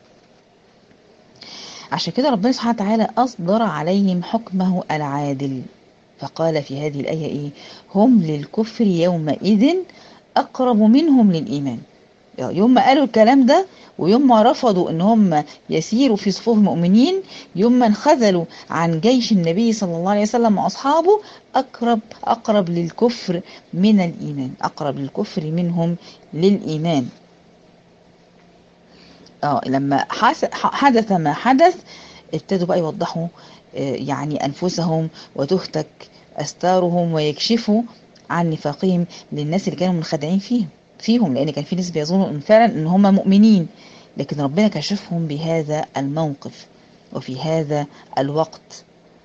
عشان كده ربنا سبحانه وتعالى أصدر عليهم حكمه العادل، فقال في هذه الآية إيه: هم للكفر يومئذ أقرب منهم للإيمان. يوم ما قالوا الكلام ده، ويوم ما رفضوا ان هم يسيروا في صفوف المؤمنين، يوم ما انخذلوا عن جيش النبي صلى الله عليه وسلم واصحابه، اقرب للكفر من الايمان، اقرب للكفر منهم للايمان. لما حدث ما حدث، ابتدوا بقى يوضحوا يعني انفسهم وتهتك استارهم ويكشفوا عن نفاقهم للناس اللي كانوا منخدعين فيهم، لان كان في ناس بيظنوا ان فعلا ان هم مؤمنين، لكن ربنا كشفهم بهذا الموقف وفي هذا الوقت.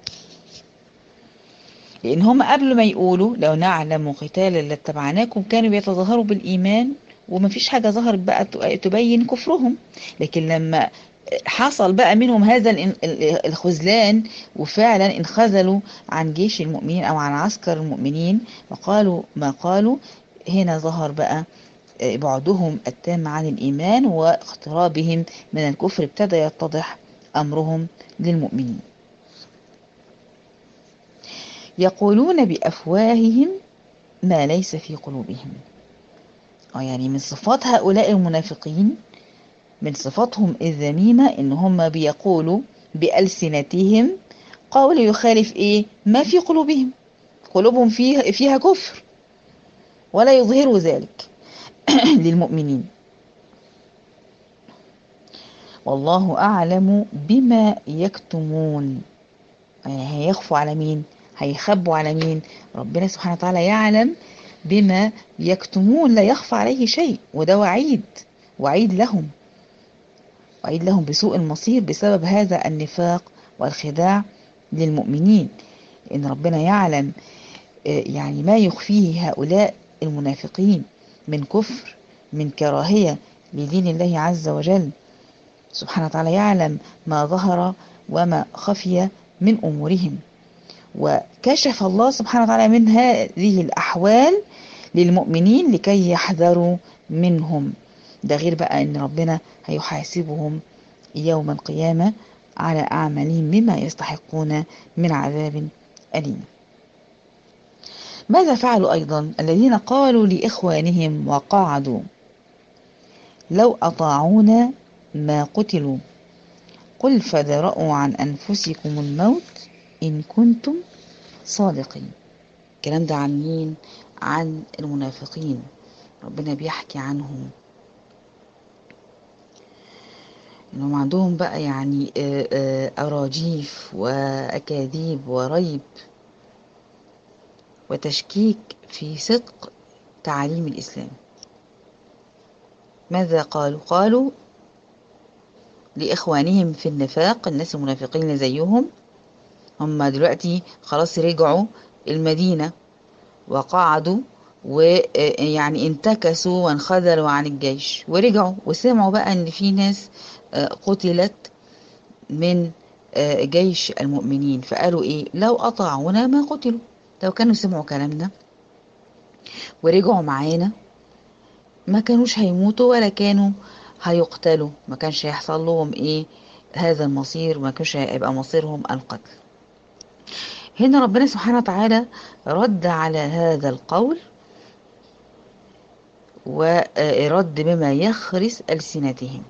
لان هم قبل ما يقولوا لو نعلم قتالا لاتبعناكم كانوا بيتظاهروا بالايمان، ومفيش حاجه ظهرت بقى تبين كفرهم. لكن لما حصل بقى منهم هذا الخذلان، وفعلا انخذلوا عن جيش المؤمنين او عن عسكر المؤمنين وقالوا ما قالوا، هنا ظهر بقى بعدهم التام عن الإيمان واقترابهم من الكفر، ابتدى يتضح أمرهم للمؤمنين. يقولون بأفواههم ما ليس في قلوبهم. يعني من صفات هؤلاء المنافقين، من صفاتهم الذميمة، إن هم بيقولوا بألسنتهم قول يخالف إيه ما في قلوبهم، قلوبهم فيها كفر، ولا يظهروا ذلك للمؤمنين. والله أعلم بما يكتمون. يعني هيخفوا على مين؟ هيخبوا على مين؟ ربنا سبحانه وتعالى يعلم بما يكتمون، لا يخفى عليه شيء، وده وعيد لهم، وعيد لهم بسوء المصير بسبب هذا النفاق والخداع للمؤمنين. لأن ربنا يعلم يعني ما يخفيه هؤلاء المنافقين من كفر، من كراهية لدين الله عز وجل. سبحانه وتعالى يعلم ما ظهر وما خفي من أمورهم، وكشف الله سبحانه وتعالى من هذه الأحوال للمؤمنين لكي يحذروا منهم. ده غير بقى أن ربنا هيحاسبهم يوم القيامة على أعمالهم مما يستحقون من عذاب أليم. ماذا فعلوا أيضا الذين قالوا لإخوانهم وقعدوا لو أطاعونا ما قتلوا قل فادرءوا عن أنفسكم الموت إن كنتم صادقين. الكلام ده عن مين؟ عن المنافقين، ربنا بيحكي عنهم إنهم عندهم بقى يعني أراجيف وأكاذيب وريب وتشكيك في صدق تعاليم الإسلام. ماذا قالوا؟ قالوا لإخوانهم في النفاق، الناس المنافقين اللي زيهم، هم دلوقتي خلاص رجعوا المدينة وقعدوا ويعني انتكسوا وانخذلوا عن الجيش ورجعوا وسمعوا بقى ان في ناس قتلت من جيش المؤمنين، فقالوا ايه؟ لو اطاعونا ما قتلوا. لو كانوا سمعوا كلامنا ورجعوا معانا ما كانوش هيموتوا ولا كانوا هيقتلوا، ما كانش هيحصل لهم ايه هذا المصير، ما كانش هيبقى مصيرهم القتل. هنا ربنا سبحانه وتعالى رد على هذا القول ورد بما يخرس ألسنتهم.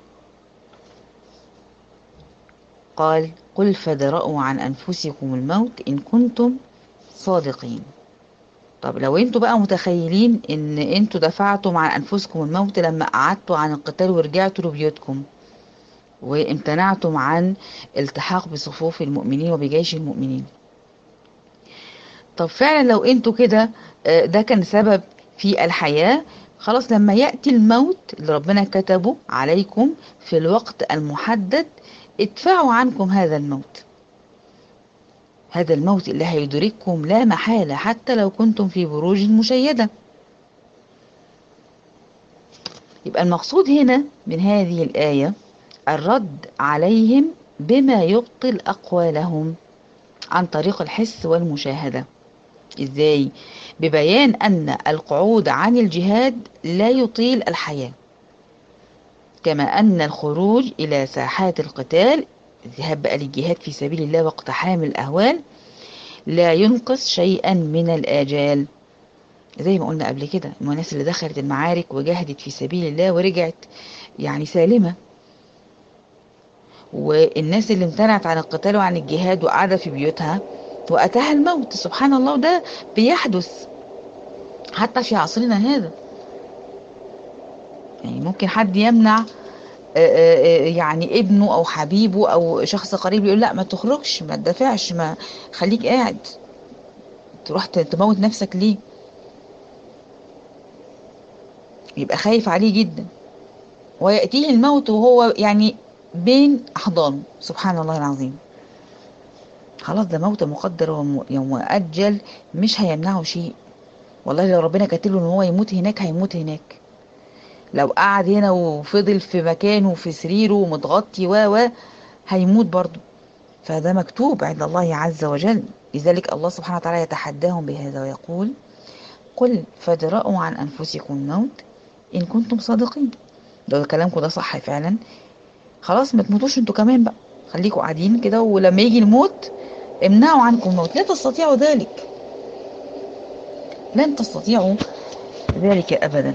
قال قل فادرءوا عن أنفسكم الموت إن كنتم صادقين. طب لو انتوا بقى متخيلين ان انتوا دفعتم عن أنفسكم الموت لما قعدتوا عن القتال ورجعتوا لبيوتكم وامتنعتم عن التحاق بصفوف المؤمنين وبجيش المؤمنين، طب فعلا لو انتوا كده ده كان سبب في الحياة، خلاص لما يأتي الموت اللي ربنا كتبه عليكم في الوقت المحدد ادفعوا عنكم هذا الموت، هذا الموت اللي هيدرككم لا محالة حتى لو كنتم في بروج مشيدة. يبقى المقصود هنا من هذه الآية الرد عليهم بما يبطل أقوالهم عن طريق الحس والمشاهدة. إزاي؟ ببيان أن القعود عن الجهاد لا يطيل الحياة، كما أن الخروج إلى ساحات القتال، الذهاب بقى للجهاد في سبيل الله واقتحام الأهوال، لا ينقص شيئا من الآجال. زي ما قلنا قبل كده الناس اللي دخلت المعارك وجاهدت في سبيل الله ورجعت يعني سالمة، والناس اللي امتنعت عن القتال وعن الجهاد وقاعدة في بيوتها وأتاها الموت. سبحان الله، ده بيحدث حتى في عصرنا هذا. يعني ممكن حد يمنع يعني ابنه أو حبيبه أو شخص قريب، يقول لا ما تخرجش، ما تدافعش، ما خليك قاعد، تروح تموت نفسك ليه؟ يبقى خايف عليه جدا، ويأتيه الموت وهو يعني بين أحضانه. سبحان الله العظيم. خلاص ده موت مقدر ومؤجل، مش هيمنعه شيء. والله لو ربنا كاتب له ان هو يموت هناك هيموت هناك، لو قعد هنا وفضل في مكانه في سريره ومتغطي هيموت برضه، فده مكتوب عند الله عز وجل. لذلك الله سبحانه وتعالى يتحداهم بهذا ويقول قل فادرءوا عن أنفسكم الموت إن كنتم صادقين. لو كلامكم ده صح فعلا، خلاص ما تموتوش انتوا كمان بقى، خليكوا قاعدين كده، ولما يجي الموت امنعوا عنكم الموت. لا تستطيعوا ذلك، لن تستطيعوا ذلك أبدا.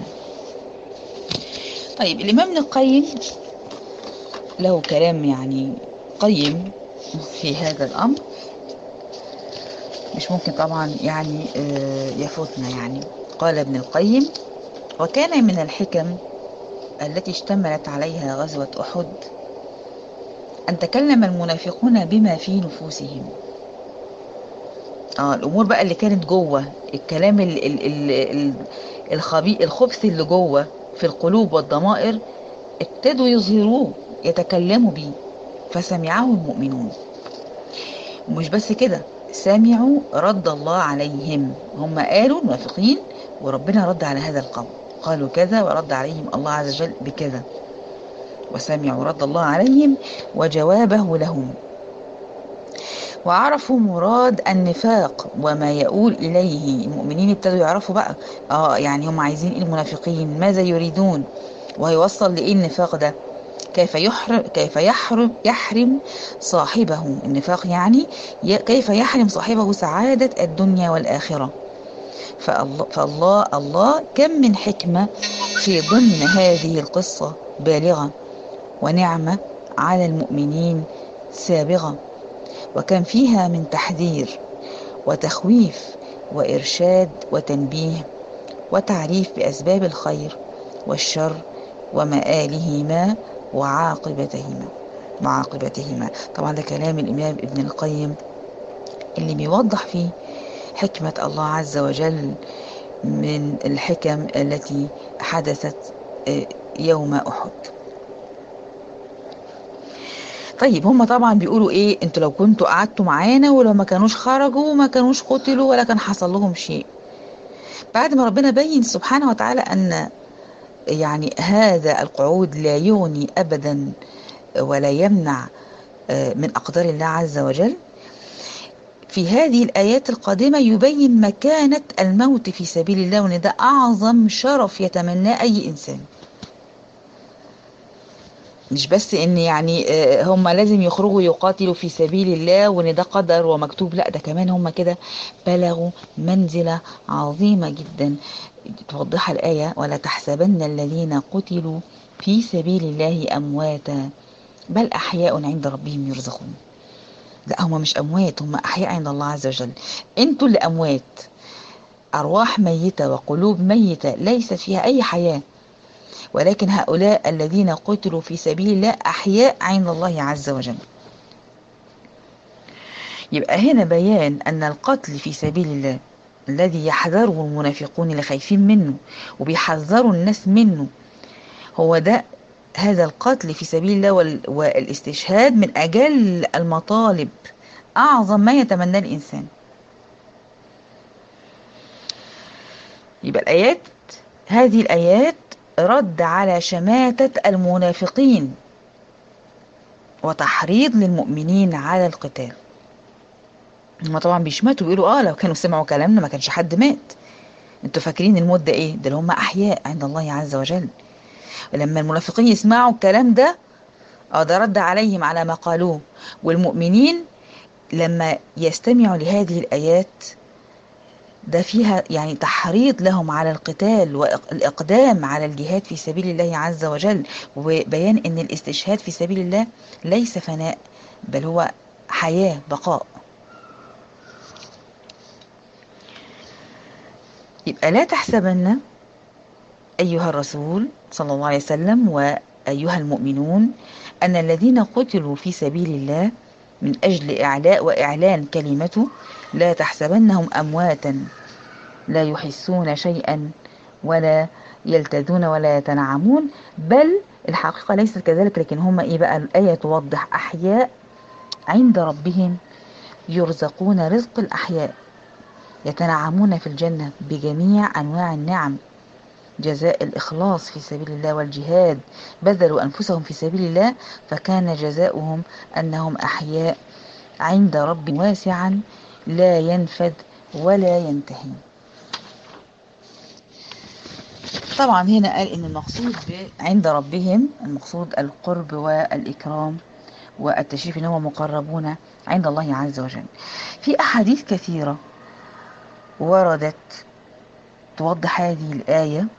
طيب الإمام ابن القيم له كلام يعني قيم في هذا الأمر، مش ممكن طبعا يعني يفوتنا. يعني قال ابن القيم وكان من الحكم التي اشتملت عليها غزوة أحد أن تكلم المنافقون بما في نفوسهم. الأمور بقى اللي كانت جوه، الكلام الخبث اللي جوه في القلوب والضمائر، ابتدوا يظهروه يتكلموا بيه فسمعه المؤمنون. ومش بس كده، سمعوا رد الله عليهم، هم قالوا المنافقين وربنا رد على هذا القول، قالوا كذا ورد عليهم الله عز وجل بكذا، وسمعوا رد الله عليهم وجوابه لهم، وعرفوا مراد النفاق وما يؤول إليه. المؤمنين ابتدوا يعرفوا بقى يعني هم عايزين ايه، المنافقين ماذا يريدون، وهيوصل لإيه النفاق ده، كيف يحرم صاحبه النفاق، يعني كيف يحرم صاحبه سعادة الدنيا والآخرة. فالله كم من حكمة في ضمن هذه القصة بالغة، ونعمة على المؤمنين سابغة، وكان فيها من تحذير وتخويف وإرشاد وتنبيه وتعريف بأسباب الخير والشر ومآلهما وعاقبتهما. طبعا ده كلام الإمام ابن القيم اللي بيوضح فيه حكمة الله عز وجل من الحكم التي حدثت يوم أحد. طيب هم طبعا بيقولوا ايه، انتوا لو كنتوا قعدتوا معانا ولو ما كانوش خرجوا وما كانوش قتلوا ولا كان حصل لهم شيء. بعد ما ربنا بين سبحانه وتعالى ان يعني هذا القعود لا يغني ابدا ولا يمنع من أقدار الله عز وجل. في هذه الآيات القادمة يبين مكانة الموت في سبيل الله، وأن ده أعظم شرف يتمناه أي إنسان. مش بس ان يعني هم لازم يخرجوا يقاتلوا في سبيل الله وان ده قدر ومكتوب، لا ده كمان هم كده بلغوا منزلة عظيمة جدا توضحها الآية: ولا تحسبن الذين قتلوا في سبيل الله أمواتا بل أحياء عند ربهم يرزقون. لا هم مش أموات، هم أحياء عند الله عز وجل. انتوا اللي أموات، أرواح ميتة وقلوب ميتة ليست فيها أي حياة، ولكن هؤلاء الذين قتلوا في سبيل الله أحياء عند الله عز وجل. يبقى هنا بيان أن القتل في سبيل الله الذي يحذره المنافقون اللي خايفين منه وبيحذروا الناس منه، هو ده هذا القتل في سبيل الله والاستشهاد من أجل المطالب، أعظم ما يتمنى الإنسان. يبقى هذه الآيات رد على شماتة المنافقين وتحريض للمؤمنين على القتال. هم طبعا بيشمتوا بيقولوا لو كانوا سمعوا كلامنا ما كانش حد مات. انتوا فاكرين الموت ده ايه؟ ده اللي هم احياء عند الله عز وجل. ولما المنافقين يسمعوا الكلام ده ده رد عليهم على ما قالوه. والمؤمنين لما يستمعوا لهذه الآيات ده فيها يعني تحريض لهم على القتال والإقدام على الجهاد في سبيل الله عز وجل، وبيان ان الاستشهاد في سبيل الله ليس فناء بل هو حياة بقاء. يبقى لا تحسبن أيها الرسول صلى الله عليه وسلم وأيها المؤمنون أن الذين قتلوا في سبيل الله من أجل إعلاء وإعلان كلمته لا تحسبنهم أمواتا لا يحسون شيئا ولا يلتذون ولا يتنعمون، بل الحقيقة ليست كذلك، لكن هم بقى الآية توضح أحياء عند ربهم يرزقون رزق الأحياء، يتنعمون في الجنة بجميع أنواع النعم، جزاء الإخلاص في سبيل الله والجهاد، بذلوا أنفسهم في سبيل الله فكان جزاؤهم أنهم أحياء عند رب واسعا لا ينفد ولا ينتهي. طبعا هنا قال إن المقصود عند ربهم المقصود القرب والإكرام والتشريف، إن هم مقربون عند الله عز وجل. في أحاديث كثيرة وردت توضح هذه الآية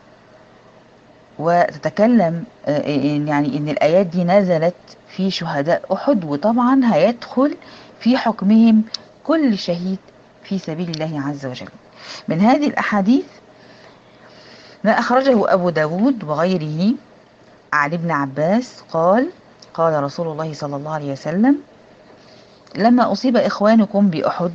وتتكلم يعني إن الآيات دي نزلت في شهداء أحد، وطبعا هيدخل في حكمهم كل شهيد في سبيل الله عز وجل. من هذه الأحاديث ما أخرجه أبو داود وغيره عن ابن عباس قال: قال رسول الله صلى الله عليه وسلم: لما أصيب إخوانكم بأحد،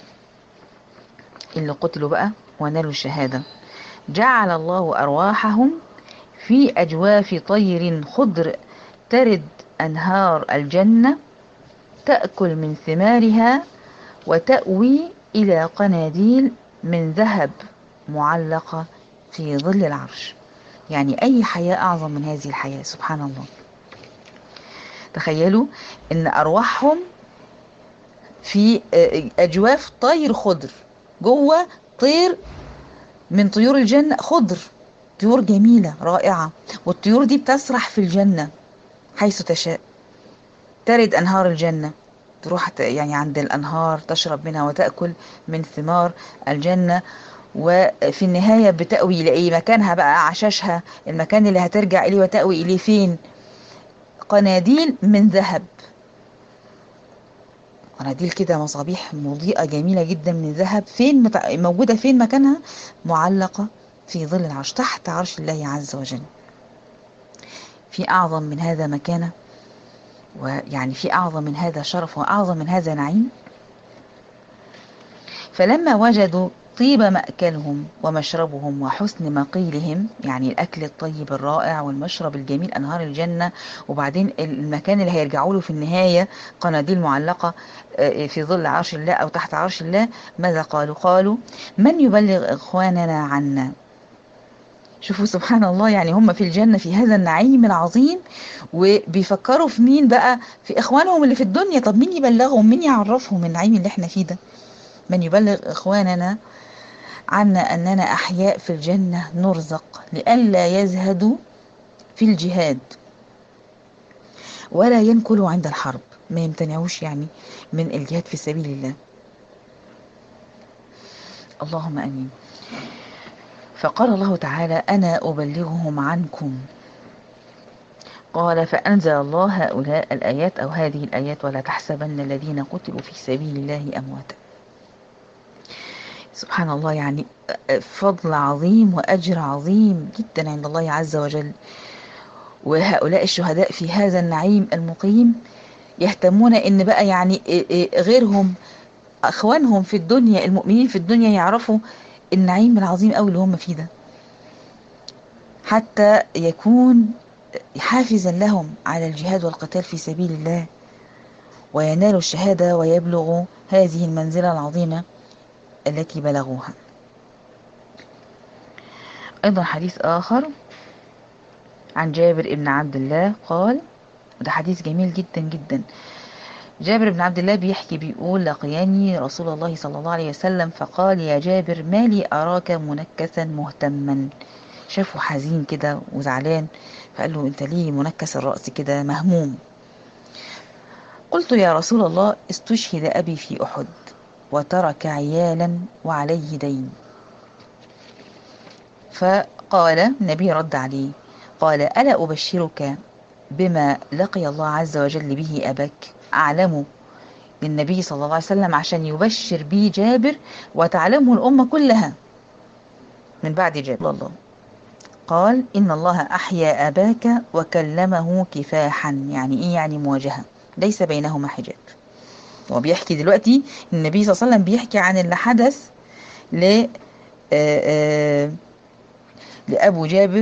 اللي قتلوا بقى ونالوا الشهادة، جعل الله أرواحهم في أجواف طير خضر ترد أنهار الجنة تأكل من ثمارها وتأوي إلى قناديل من ذهب معلقة في ظل العرش. يعني أي حياة أعظم من هذه الحياة؟ سبحان الله. تخيلوا إن أرواحهم في أجواف طير خضر، جوه طير من طيور الجنة خضر، طيور جميلة رائعة، والطيور دي بتسرح في الجنة حيث تشاء، ترد أنهار الجنة، تروح يعني عند الأنهار تشرب منها وتأكل من ثمار الجنة، وفي النهاية بتأوي إلى مكانها بقى، عشاشها المكان اللي هترجع إليه وتأوي إليه فين؟ قناديل من ذهب، قناديل كده مصابيح مضيئة جميلة جدا من ذهب، فين موجودة؟ فين مكانها؟ معلقة في ظل العرش، تحت عرش الله عز وجل. في أعظم من هذا مكانة؟ ويعني في أعظم من هذا شرف وأعظم من هذا نعيم؟ فلما وجدوا طيب مأكلهم ومشربهم وحسن مقيلهم، يعني الأكل الطيب الرائع والمشرب الجميل أنهار الجنة، وبعدين المكان اللي هيرجعوا له في النهاية قناديل معلقة في ظل عرش الله أو تحت عرش الله، ماذا قالوا؟ قالوا: من يبلغ إخواننا عنا؟ شوفوا سبحان الله، يعني هم في الجنة في هذا النعيم العظيم، وبيفكروا في مين بقى؟ في إخوانهم اللي في الدنيا. طب مين يبلغهم؟ مين يعرفهم النعيم اللي احنا فيه ده؟ من يبلغ إخواننا عنا أننا أحياء في الجنة نرزق، لئلا يزهدوا في الجهاد ولا ينكلوا عند الحرب، ما يمتنعوش يعني من الجهاد في سبيل الله. اللهم أمين. فقال الله تعالى: أنا أبلغهم عنكم. قال: فأنزل الله هؤلاء الآيات أو هذه الآيات: ولا تحسبن الذين قتلوا في سبيل الله أمواتا. سبحان الله، يعني فضل عظيم وأجر عظيم جدا عند الله عز وجل. وهؤلاء الشهداء في هذا النعيم المقيم يهتمون ان بقى يعني غيرهم، اخوانهم في الدنيا المؤمنين في الدنيا، يعرفوا النعيم العظيم قوي اللي هم فيه ده، حتى يكون حافزا لهم على الجهاد والقتال في سبيل الله، وينالوا الشهادة ويبلغوا هذه المنزلة العظيمة التي بلغوها. أيضا حديث آخر عن جابر بن عبد الله قال، ده حديث جميل جدا جدا. جابر بن عبد الله بيحكي بيقول: لقياني رسول الله صلى الله عليه وسلم فقال: يا جابر، ما لي أراك منكسا مهتما. شافه حزين كده وزعلان، فقال له: انت ليه منكس الرأس كده مهموم؟ قلت: يا رسول الله، استشهد أبي في أحد وترك عيالا وعليه دين. فقال النبي، رد عليه قال: ألا أبشرك بما لقي الله عز وجل به أباك؟ أعلمه للنبي صلى الله عليه وسلم عشان يبشر به جابر وتعلمه الأمة كلها من بعد جابر. الله قال: إن الله أحيا أباك وكلمه كفاحا. يعني إيه؟ يعني مواجهة ليس بينهما حجاب. هو بيحكي دلوقتي، النبي صلى الله عليه وسلم بيحكي عن اللي حدث لأبو جابر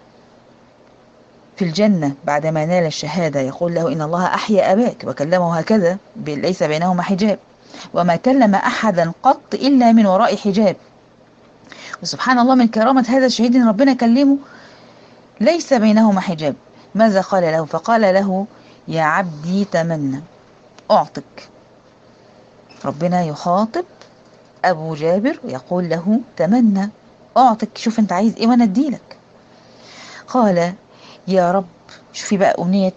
في الجنة بعدما نال الشهادة. يقول له: إن الله أحيا أباك وكلمه هكذا ليس بينهما حجاب، وما كلم أحدا قط إلا من وراء حجاب. وسبحان الله، من كرامة هذا الشهيد إن ربنا كلمه ليس بينهما حجاب. ماذا قال له؟ فقال له: يا عبدي تمنى أعطك. ربنا يخاطب أبو جابر ويقول له: تمنى أعطك، شوف أنت عايز إيه وأنا أديلك. قال: يا رب، شوفي بقى أمنية،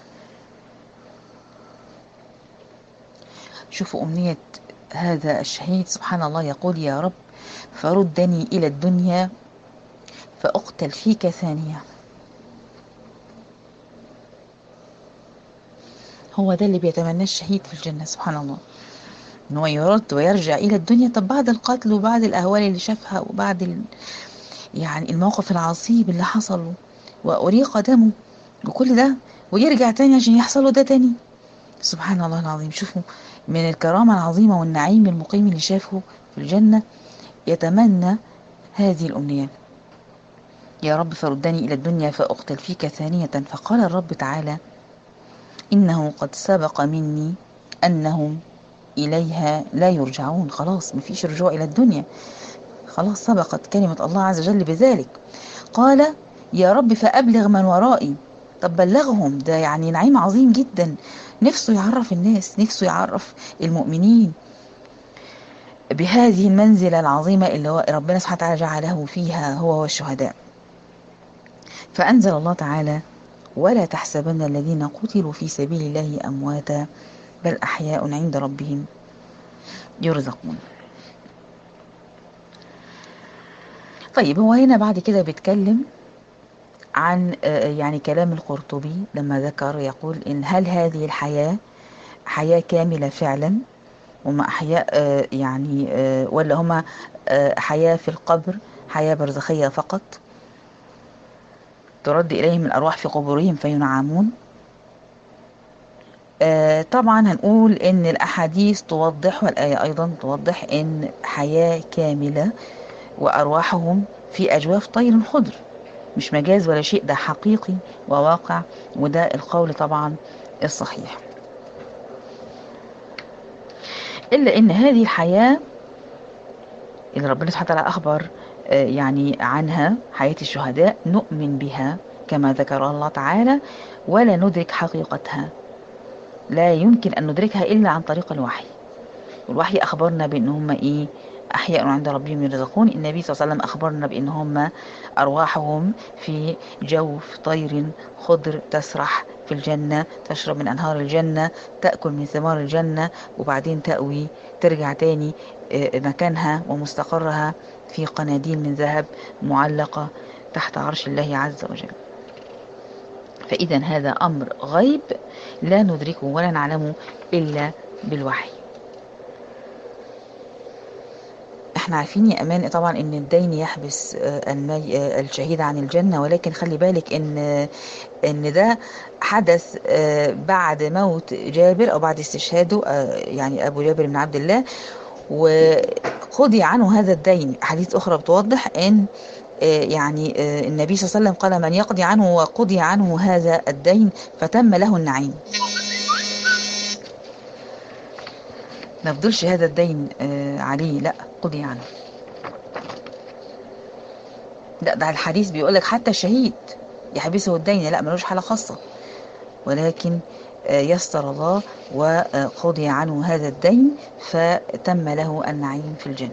شوفوا أمنية هذا الشهيد سبحان الله. يقول: يا رب، فردني إلى الدنيا فأقتل فيك ثانية. هو ده اللي بيتمناه الشهيد في الجنة سبحان الله، ان هو يرد ويرجع الى الدنيا. طب بعد القتل وبعد الاهوال اللي شافها وبعد يعني الموقف العصيب اللي حصل وأريق دمه وكل ده، ويرجع تاني عشان يحصل له ده تاني. سبحان الله العظيم. شوفوا من الكرامة العظيمة والنعيم المقيم اللي شافه في الجنة، يتمنى هذه الأمنية: يا رب، فردني إلى الدنيا فأقتل فيك ثانية. فقال الرب تعالى: إنه قد سبق مني أنهم إليها لا يرجعون. خلاص مفيش رجوع إلى الدنيا، خلاص سبقت كلمة الله عز وجل بذلك. قال: يا رب، فأبلغ من ورائي. طب بلغهم، ده يعني نعيم عظيم جدا. نفسه يعرف الناس، نفسه يعرف المؤمنين بهذه المنزلة العظيمة اللي هو ربنا سبحانه وتعالى جعله فيها هو والشهداء. فأنزل الله تعالى: ولا تحسبن الذين قتلوا في سبيل الله أمواتا بل أحياء عند ربهم يرزقون. طيب، هو هنا بعد كده بيتكلم عن يعني كلام القرطبي لما ذكر، يقول: إن هل هذه الحياة حياة كاملة فعلا، هم أحياء يعني ولا هم حياة في القبر، حياة برزخية فقط ترد إليهم الأرواح في قبورهم فينعمون؟ طبعا هنقول إن الأحاديث توضح والآية أيضا توضح إن حياة كاملة وأرواحهم في أجواف طير خضر، مش مجاز ولا شيء، ده حقيقي وواقع، وده القول طبعا الصحيح. إلا إن هذه الحياة اللي ربنا سبحانه وتعالى أخبر يعني عنها حياة الشهداء نؤمن بها كما ذكر الله تعالى، ولا ندرك حقيقتها، لا يمكن أن ندركها إلا عن طريق الوحي. والوحي أخبرنا بأن هم إيه؟ أحياء عند ربهم يرزقون. النبي صلى الله عليه وسلم أخبرنا بأن هم أرواحهم في جوف طير خضر تسرح في الجنة، تشرب من أنهار الجنة، تأكل من ثمار الجنة، وبعدين تأوي ترجع تاني مكانها ومستقرها في قناديل من ذهب معلقة تحت عرش الله عز وجل. فإذا هذا أمر غيب لا ندركه ولا نعلمه إلا بالوحي. احنا عارفين يا امان طبعا ان الدين يحبس الشهيد عن الجنة، ولكن خلي بالك ان ده حدث بعد موت جابر او بعد استشهاده، يعني ابو جابر بن عبد الله، وقضي عنه هذا الدين. حديث اخرى بتوضح ان يعني النبي صلى الله عليه وسلم قال: من يقضي عنه وقضي عنه هذا الدين فتم له النعيم. ما فضلش هذا الدين عليه، لا قضي عنه. لا، ده الحديث بيقولك حتى الشهيد يحبسه الدين، لا ملوش حالة خاصة، ولكن يسر الله وقضي عنه هذا الدين فتم له النعيم في الجنة.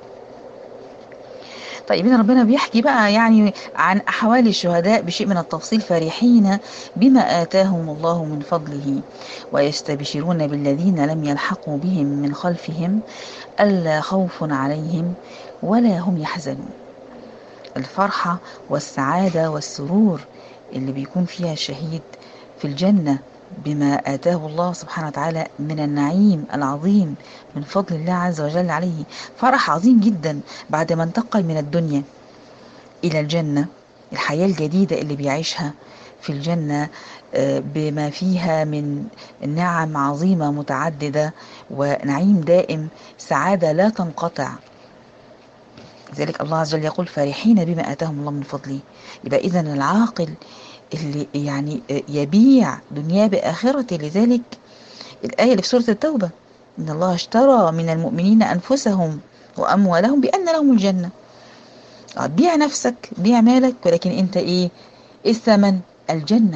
طيب هنا ربنا بيحكي بقى يعني عن أحوال الشهداء بشيء من التفصيل: فرحين بما آتاهم الله من فضله ويستبشرون بالذين لم يلحقوا بهم من خلفهم ألا خوف عليهم ولا هم يحزنون. الفرحة والسعادة والسرور اللي بيكون فيها الشهيد في الجنة بما آتاه الله سبحانه وتعالى من النعيم العظيم من فضل الله عز وجل عليه، فرح عظيم جدا بعد ما انتقل من الدنيا إلى الجنة. الحياة الجديدة اللي بيعيشها في الجنة بما فيها من نعم عظيمة متعددة ونعيم دائم، سعادة لا تنقطع. لذلك الله عز وجل يقول: فرحين بما آتاهم الله من فضله. يبقى إذن العاقل اللي يعني يبيع دنياه بآخرته، لذلك الآية اللي في سورة التوبة: إن الله اشترى من المؤمنين أنفسهم وأموالهم بأن لهم الجنة. بيع نفسك، بيع مالك، ولكن أنت إيه الثمن؟ الجنة.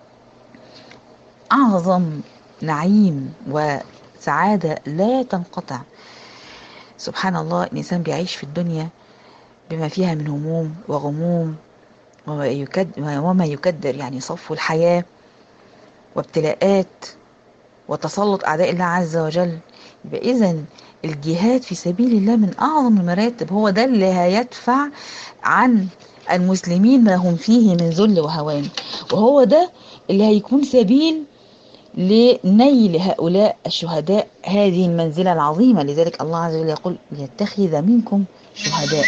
أعظم نعيم وسعادة لا تنقطع. سبحان الله، الإنسان بيعيش في الدنيا بما فيها من هموم وغموم وما يكدر يعني صفو الحياة وابتلاءات وتسلط أعداء الله عز وجل. يبقى إذن الجهاد في سبيل الله من أعظم المراتب، هو ده اللي هيدفع عن المسلمين ما هم فيه من ذل وهوان، وهو ده اللي هيكون سبيل لنيل هؤلاء الشهداء هذه المنزلة العظيمة. لذلك الله عز وجل يقول: ليتخذ منكم شهداء.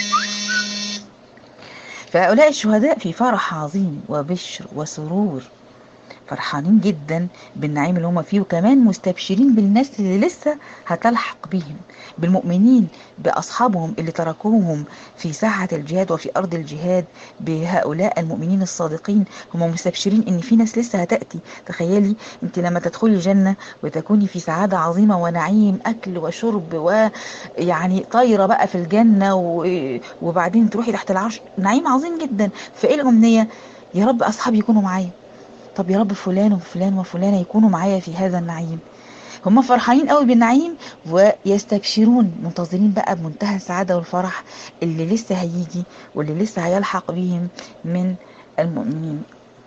فهؤلاء الشهداء في فرح عظيم وبشر وسرور، فرحانين جدا بالنعيم اللي هم فيه، وكمان مستبشرين بالناس اللي لسه هتلحق بهم، بالمؤمنين بأصحابهم اللي تركوهم في ساحة الجهاد وفي أرض الجهاد، بهؤلاء المؤمنين الصادقين. هم مستبشرين إن في ناس لسه هتأتي. تخيلي أنت لما تدخلي الجنة وتكوني في سعادة عظيمة ونعيم أكل وشرب ويعني طايرة بقى في الجنة، وبعدين تروحي تحت العرش، نعيم عظيم جدا. فإيه الأمنية؟ يا رب أصحابي يكونوا معايا، طب يا رب فلان وفلان وفلانة يكونوا معايا في هذا النعيم. هم فرحانين قوي بالنعيم ويستبشرون، منتظرين بقى بمنتهى السعادة والفرح اللي لسه هيجي واللي لسه هيلحق بهم من المؤمنين.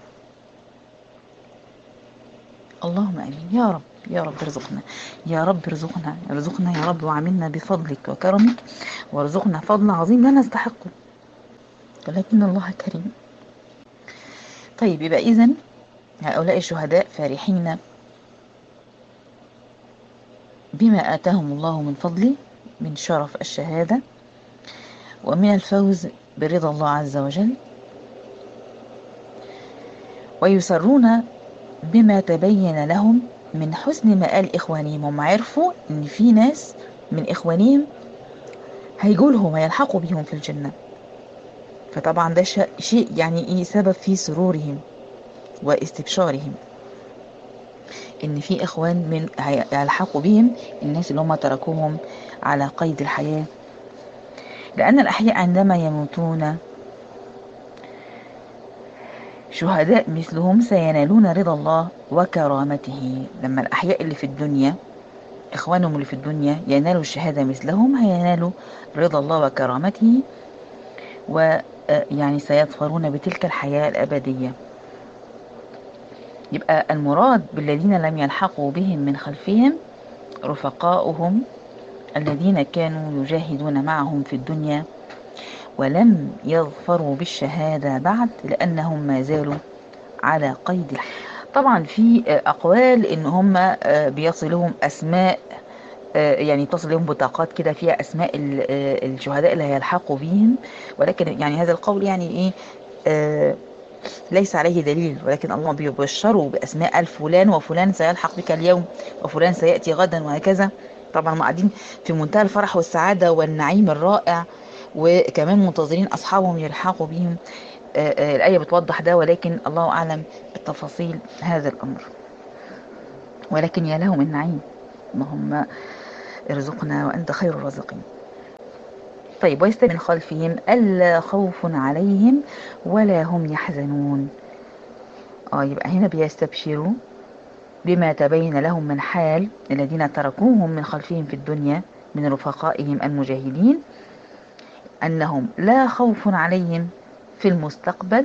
اللهم امين يا رب. يا رب ارزقنا، يا رب ارزقنا، ارزقنا يا رب، وعاملنا بفضلك وكرمك، وارزقنا فضل عظيم لا نستحقه، ولكن الله كريم. طيب يبقى إذن هؤلاء الشهداء فرحين بما آتاهم الله من فضله من شرف الشهادة ومن الفوز برضا الله عز وجل، ويسرون بما تبين لهم من حسن مآل إخوانهم. هم عرفوا إن في ناس من إخوانهم هيجولهم ويلحقوا بهم في الجنة، فطبعا ده شيء يعني إيه سبب في سرورهم واستبشارهم، إن في إخوان من هيلحقوا بهم، الناس اللي هم تركوهم على قيد الحياة لأن الأحياء عندما يموتون شهداء مثلهم سينالون رضا الله وكرامته. لما الأحياء اللي في الدنيا إخوانهم اللي في الدنيا ينالوا الشهادة مثلهم هينالوا رضا الله وكرامته، ويعني سيظفرون بتلك الحياة الأبدية. يبقى المراد بالذين لم يلحقوا بهم من خلفهم رفقاؤهم الذين كانوا يجاهدون معهم في الدنيا ولم يظفروا بالشهادة بعد، لأنهم ما زالوا على قيد الحياة. طبعا في أقوال إن هم بيصل لهم أسماء، يعني تصل لهم بطاقات كده فيها أسماء الشهداء اللي هيلحقوا بهم، ولكن يعني هذا القول يعني إيه ليس عليه دليل، ولكن الله بيبشروا بأسماء الفلان وفلان سيلحق بك اليوم وفلان سيأتي غدا وهكذا. طبعا هم قاعدين في منتهى الفرح والسعادة والنعيم الرائع، وكمان منتظرين أصحابهم يلحقوا بهم. الآية بتوضح ده، ولكن الله أعلم بتفاصيل هذا الأمر. ولكن يا لهم النعيم، اللهم ارزقنا وأنت خير الرازقين. طيب، ويستمع من خلفهم ألا خوف عليهم ولا هم يحزنون. يبقى هنا بيستبشروا بما تبين لهم من حال الذين تركوهم من خلفهم في الدنيا من رفقائهم المجاهدين، أنهم لا خوف عليهم في المستقبل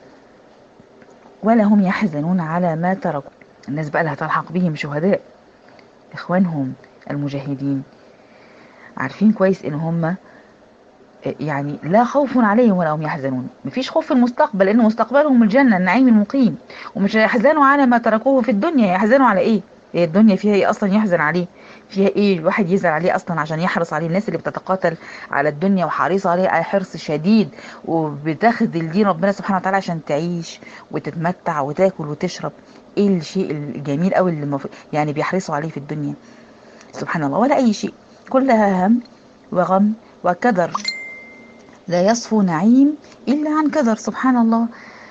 ولا هم يحزنون على ما تركوا. الناس بقى اللي هتلحق بهم شهداء إخوانهم المجاهدين عارفين كويس إن هم يعني لا خوف عليهم ولا هم يحزنون. مفيش خوف في المستقبل لأن مستقبلهم الجنة النعيم المقيم، ومش هيحزنوا على ما تركوه في الدنيا. يحزنوا على إيه؟ هي الدنيا فيها إيه أصلا يحزن عليه؟ فيها إيه الواحد يزعل عليه أصلا عشان يحرص عليه؟ الناس اللي بتتقاتل على الدنيا وحريصة عليه حرص شديد وبتخذل دين ربنا سبحانه وتعالى عشان تعيش وتتمتع وتاكل وتشرب، إيه الشيء الجميل أوي اللي يعني بيحرصوا عليه في الدنيا؟ سبحان الله، ولا أي شيء، كلها هم وغم وكدر، لا يصفو نعيم إلا عن كدر. سبحان الله.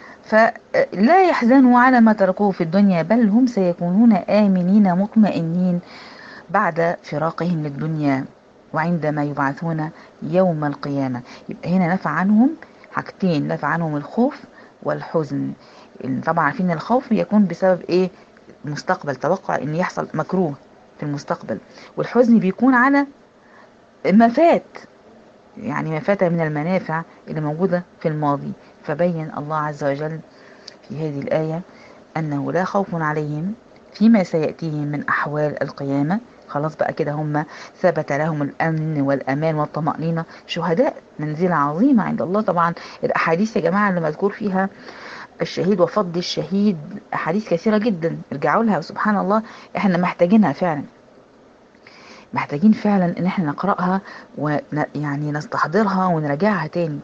فلا يحزنوا على ما تركوه في الدنيا، بل هم سيكونون آمنين مطمئنين بعد فراقهم للدنيا وعندما يبعثون يوم القيامة. يبقى هنا نفع عنهم حاجتين، نفع عنهم الخوف والحزن. طبعا عارفين الخوف يكون بسبب ايه؟ المستقبل، توقع ان يحصل مكروه في المستقبل، والحزن بيكون على ما فات، يعني ما فات من المنافع اللي موجودة في الماضي. فبين الله عز وجل في هذه الآية أنه لا خوف عليهم فيما سيأتيهم من أحوال القيامة. خلاص بقى كده هم ثبت لهم الأمن والأمان والطمأنينة، شهداء منزلة عظيمة عند الله. طبعا الأحاديث يا جماعة اللي مذكور فيها الشهيد وفضل الشهيد أحاديث كثيرة جدا، ارجعوا لها. وسبحان الله احنا محتاجينها فعلا، محتاجين فعلا ان احنا نقرأها ويعني نستحضرها ونراجعها تاني.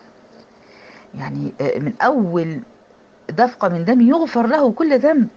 يعني من اول دفقة من دم يغفر له كل ذنب.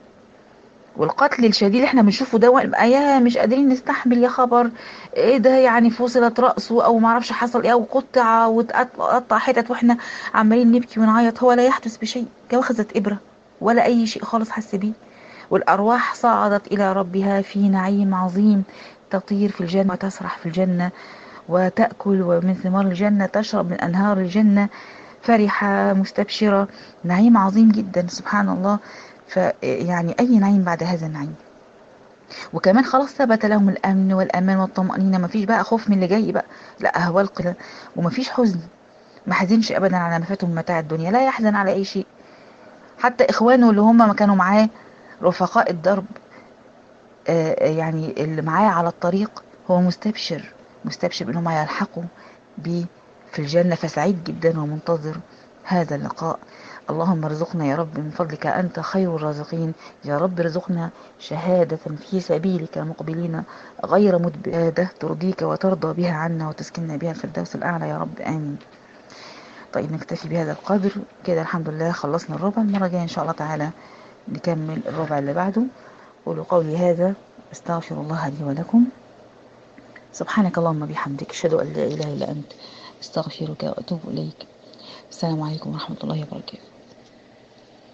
والقتل الشديد اللي احنا بنشوفه ده يا مش قادرين نستحمل، يا خبر ايه ده، يعني فصلت رأسه او معرفش حصل ايه، او قطع وتقطع حتت واحنا عمالين نبكي ونعيط. هو لا يحدث بشيء كوخزة إبرة ولا اي شيء خالص حس بيه. والأرواح صعدت إلى ربها في نعيم عظيم، تطير في الجنة وتسرح في الجنة وتأكل ومن ثمار الجنة، تشرب من أنهار الجنة، فرحة مستبشرة، نعيم عظيم جدا. سبحان الله. فيعني أي نعيم بعد هذا النعيم؟ وكمان خلاص ثبت لهم الأمن والأمان والطمأنينة، مفيش بقى خوف من اللي جاي بقى، لا أهوال قلة، ومفيش حزن، ما حزنش أبدا على ما فاتهم متاع الدنيا، لا يحزن على أي شيء. حتى إخوانه اللي هم ما كانوا معاه رفقاء الدرب، يعني اللي معاه على الطريق، هو مستبشر، مستبشر بأنهم يلحقوا بيه في الجنة، فسعيد جدا ومنتظر هذا اللقاء. اللهم ارزقنا يا رب من فضلك، أنت خير الرازقين. يا رب ارزقنا شهادة في سبيلك مقبلين غير مدبرة ترضيك وترضى بها عنا وتسكننا بها الفردوس الأعلى يا رب، آمين. طيب نكتفي بهذا القدر كده، الحمد لله خلصنا الربع. المرة الجاية إن شاء الله تعالى نكمل الربع اللي بعده. قولوا قولي هذا، استغفر الله لي ولكم. سبحانك اللهم بحمدك، أشهد أن لا إله إلا أنت، استغفرك وأتوب إليك. السلام عليكم ورحمة الله وبركاته.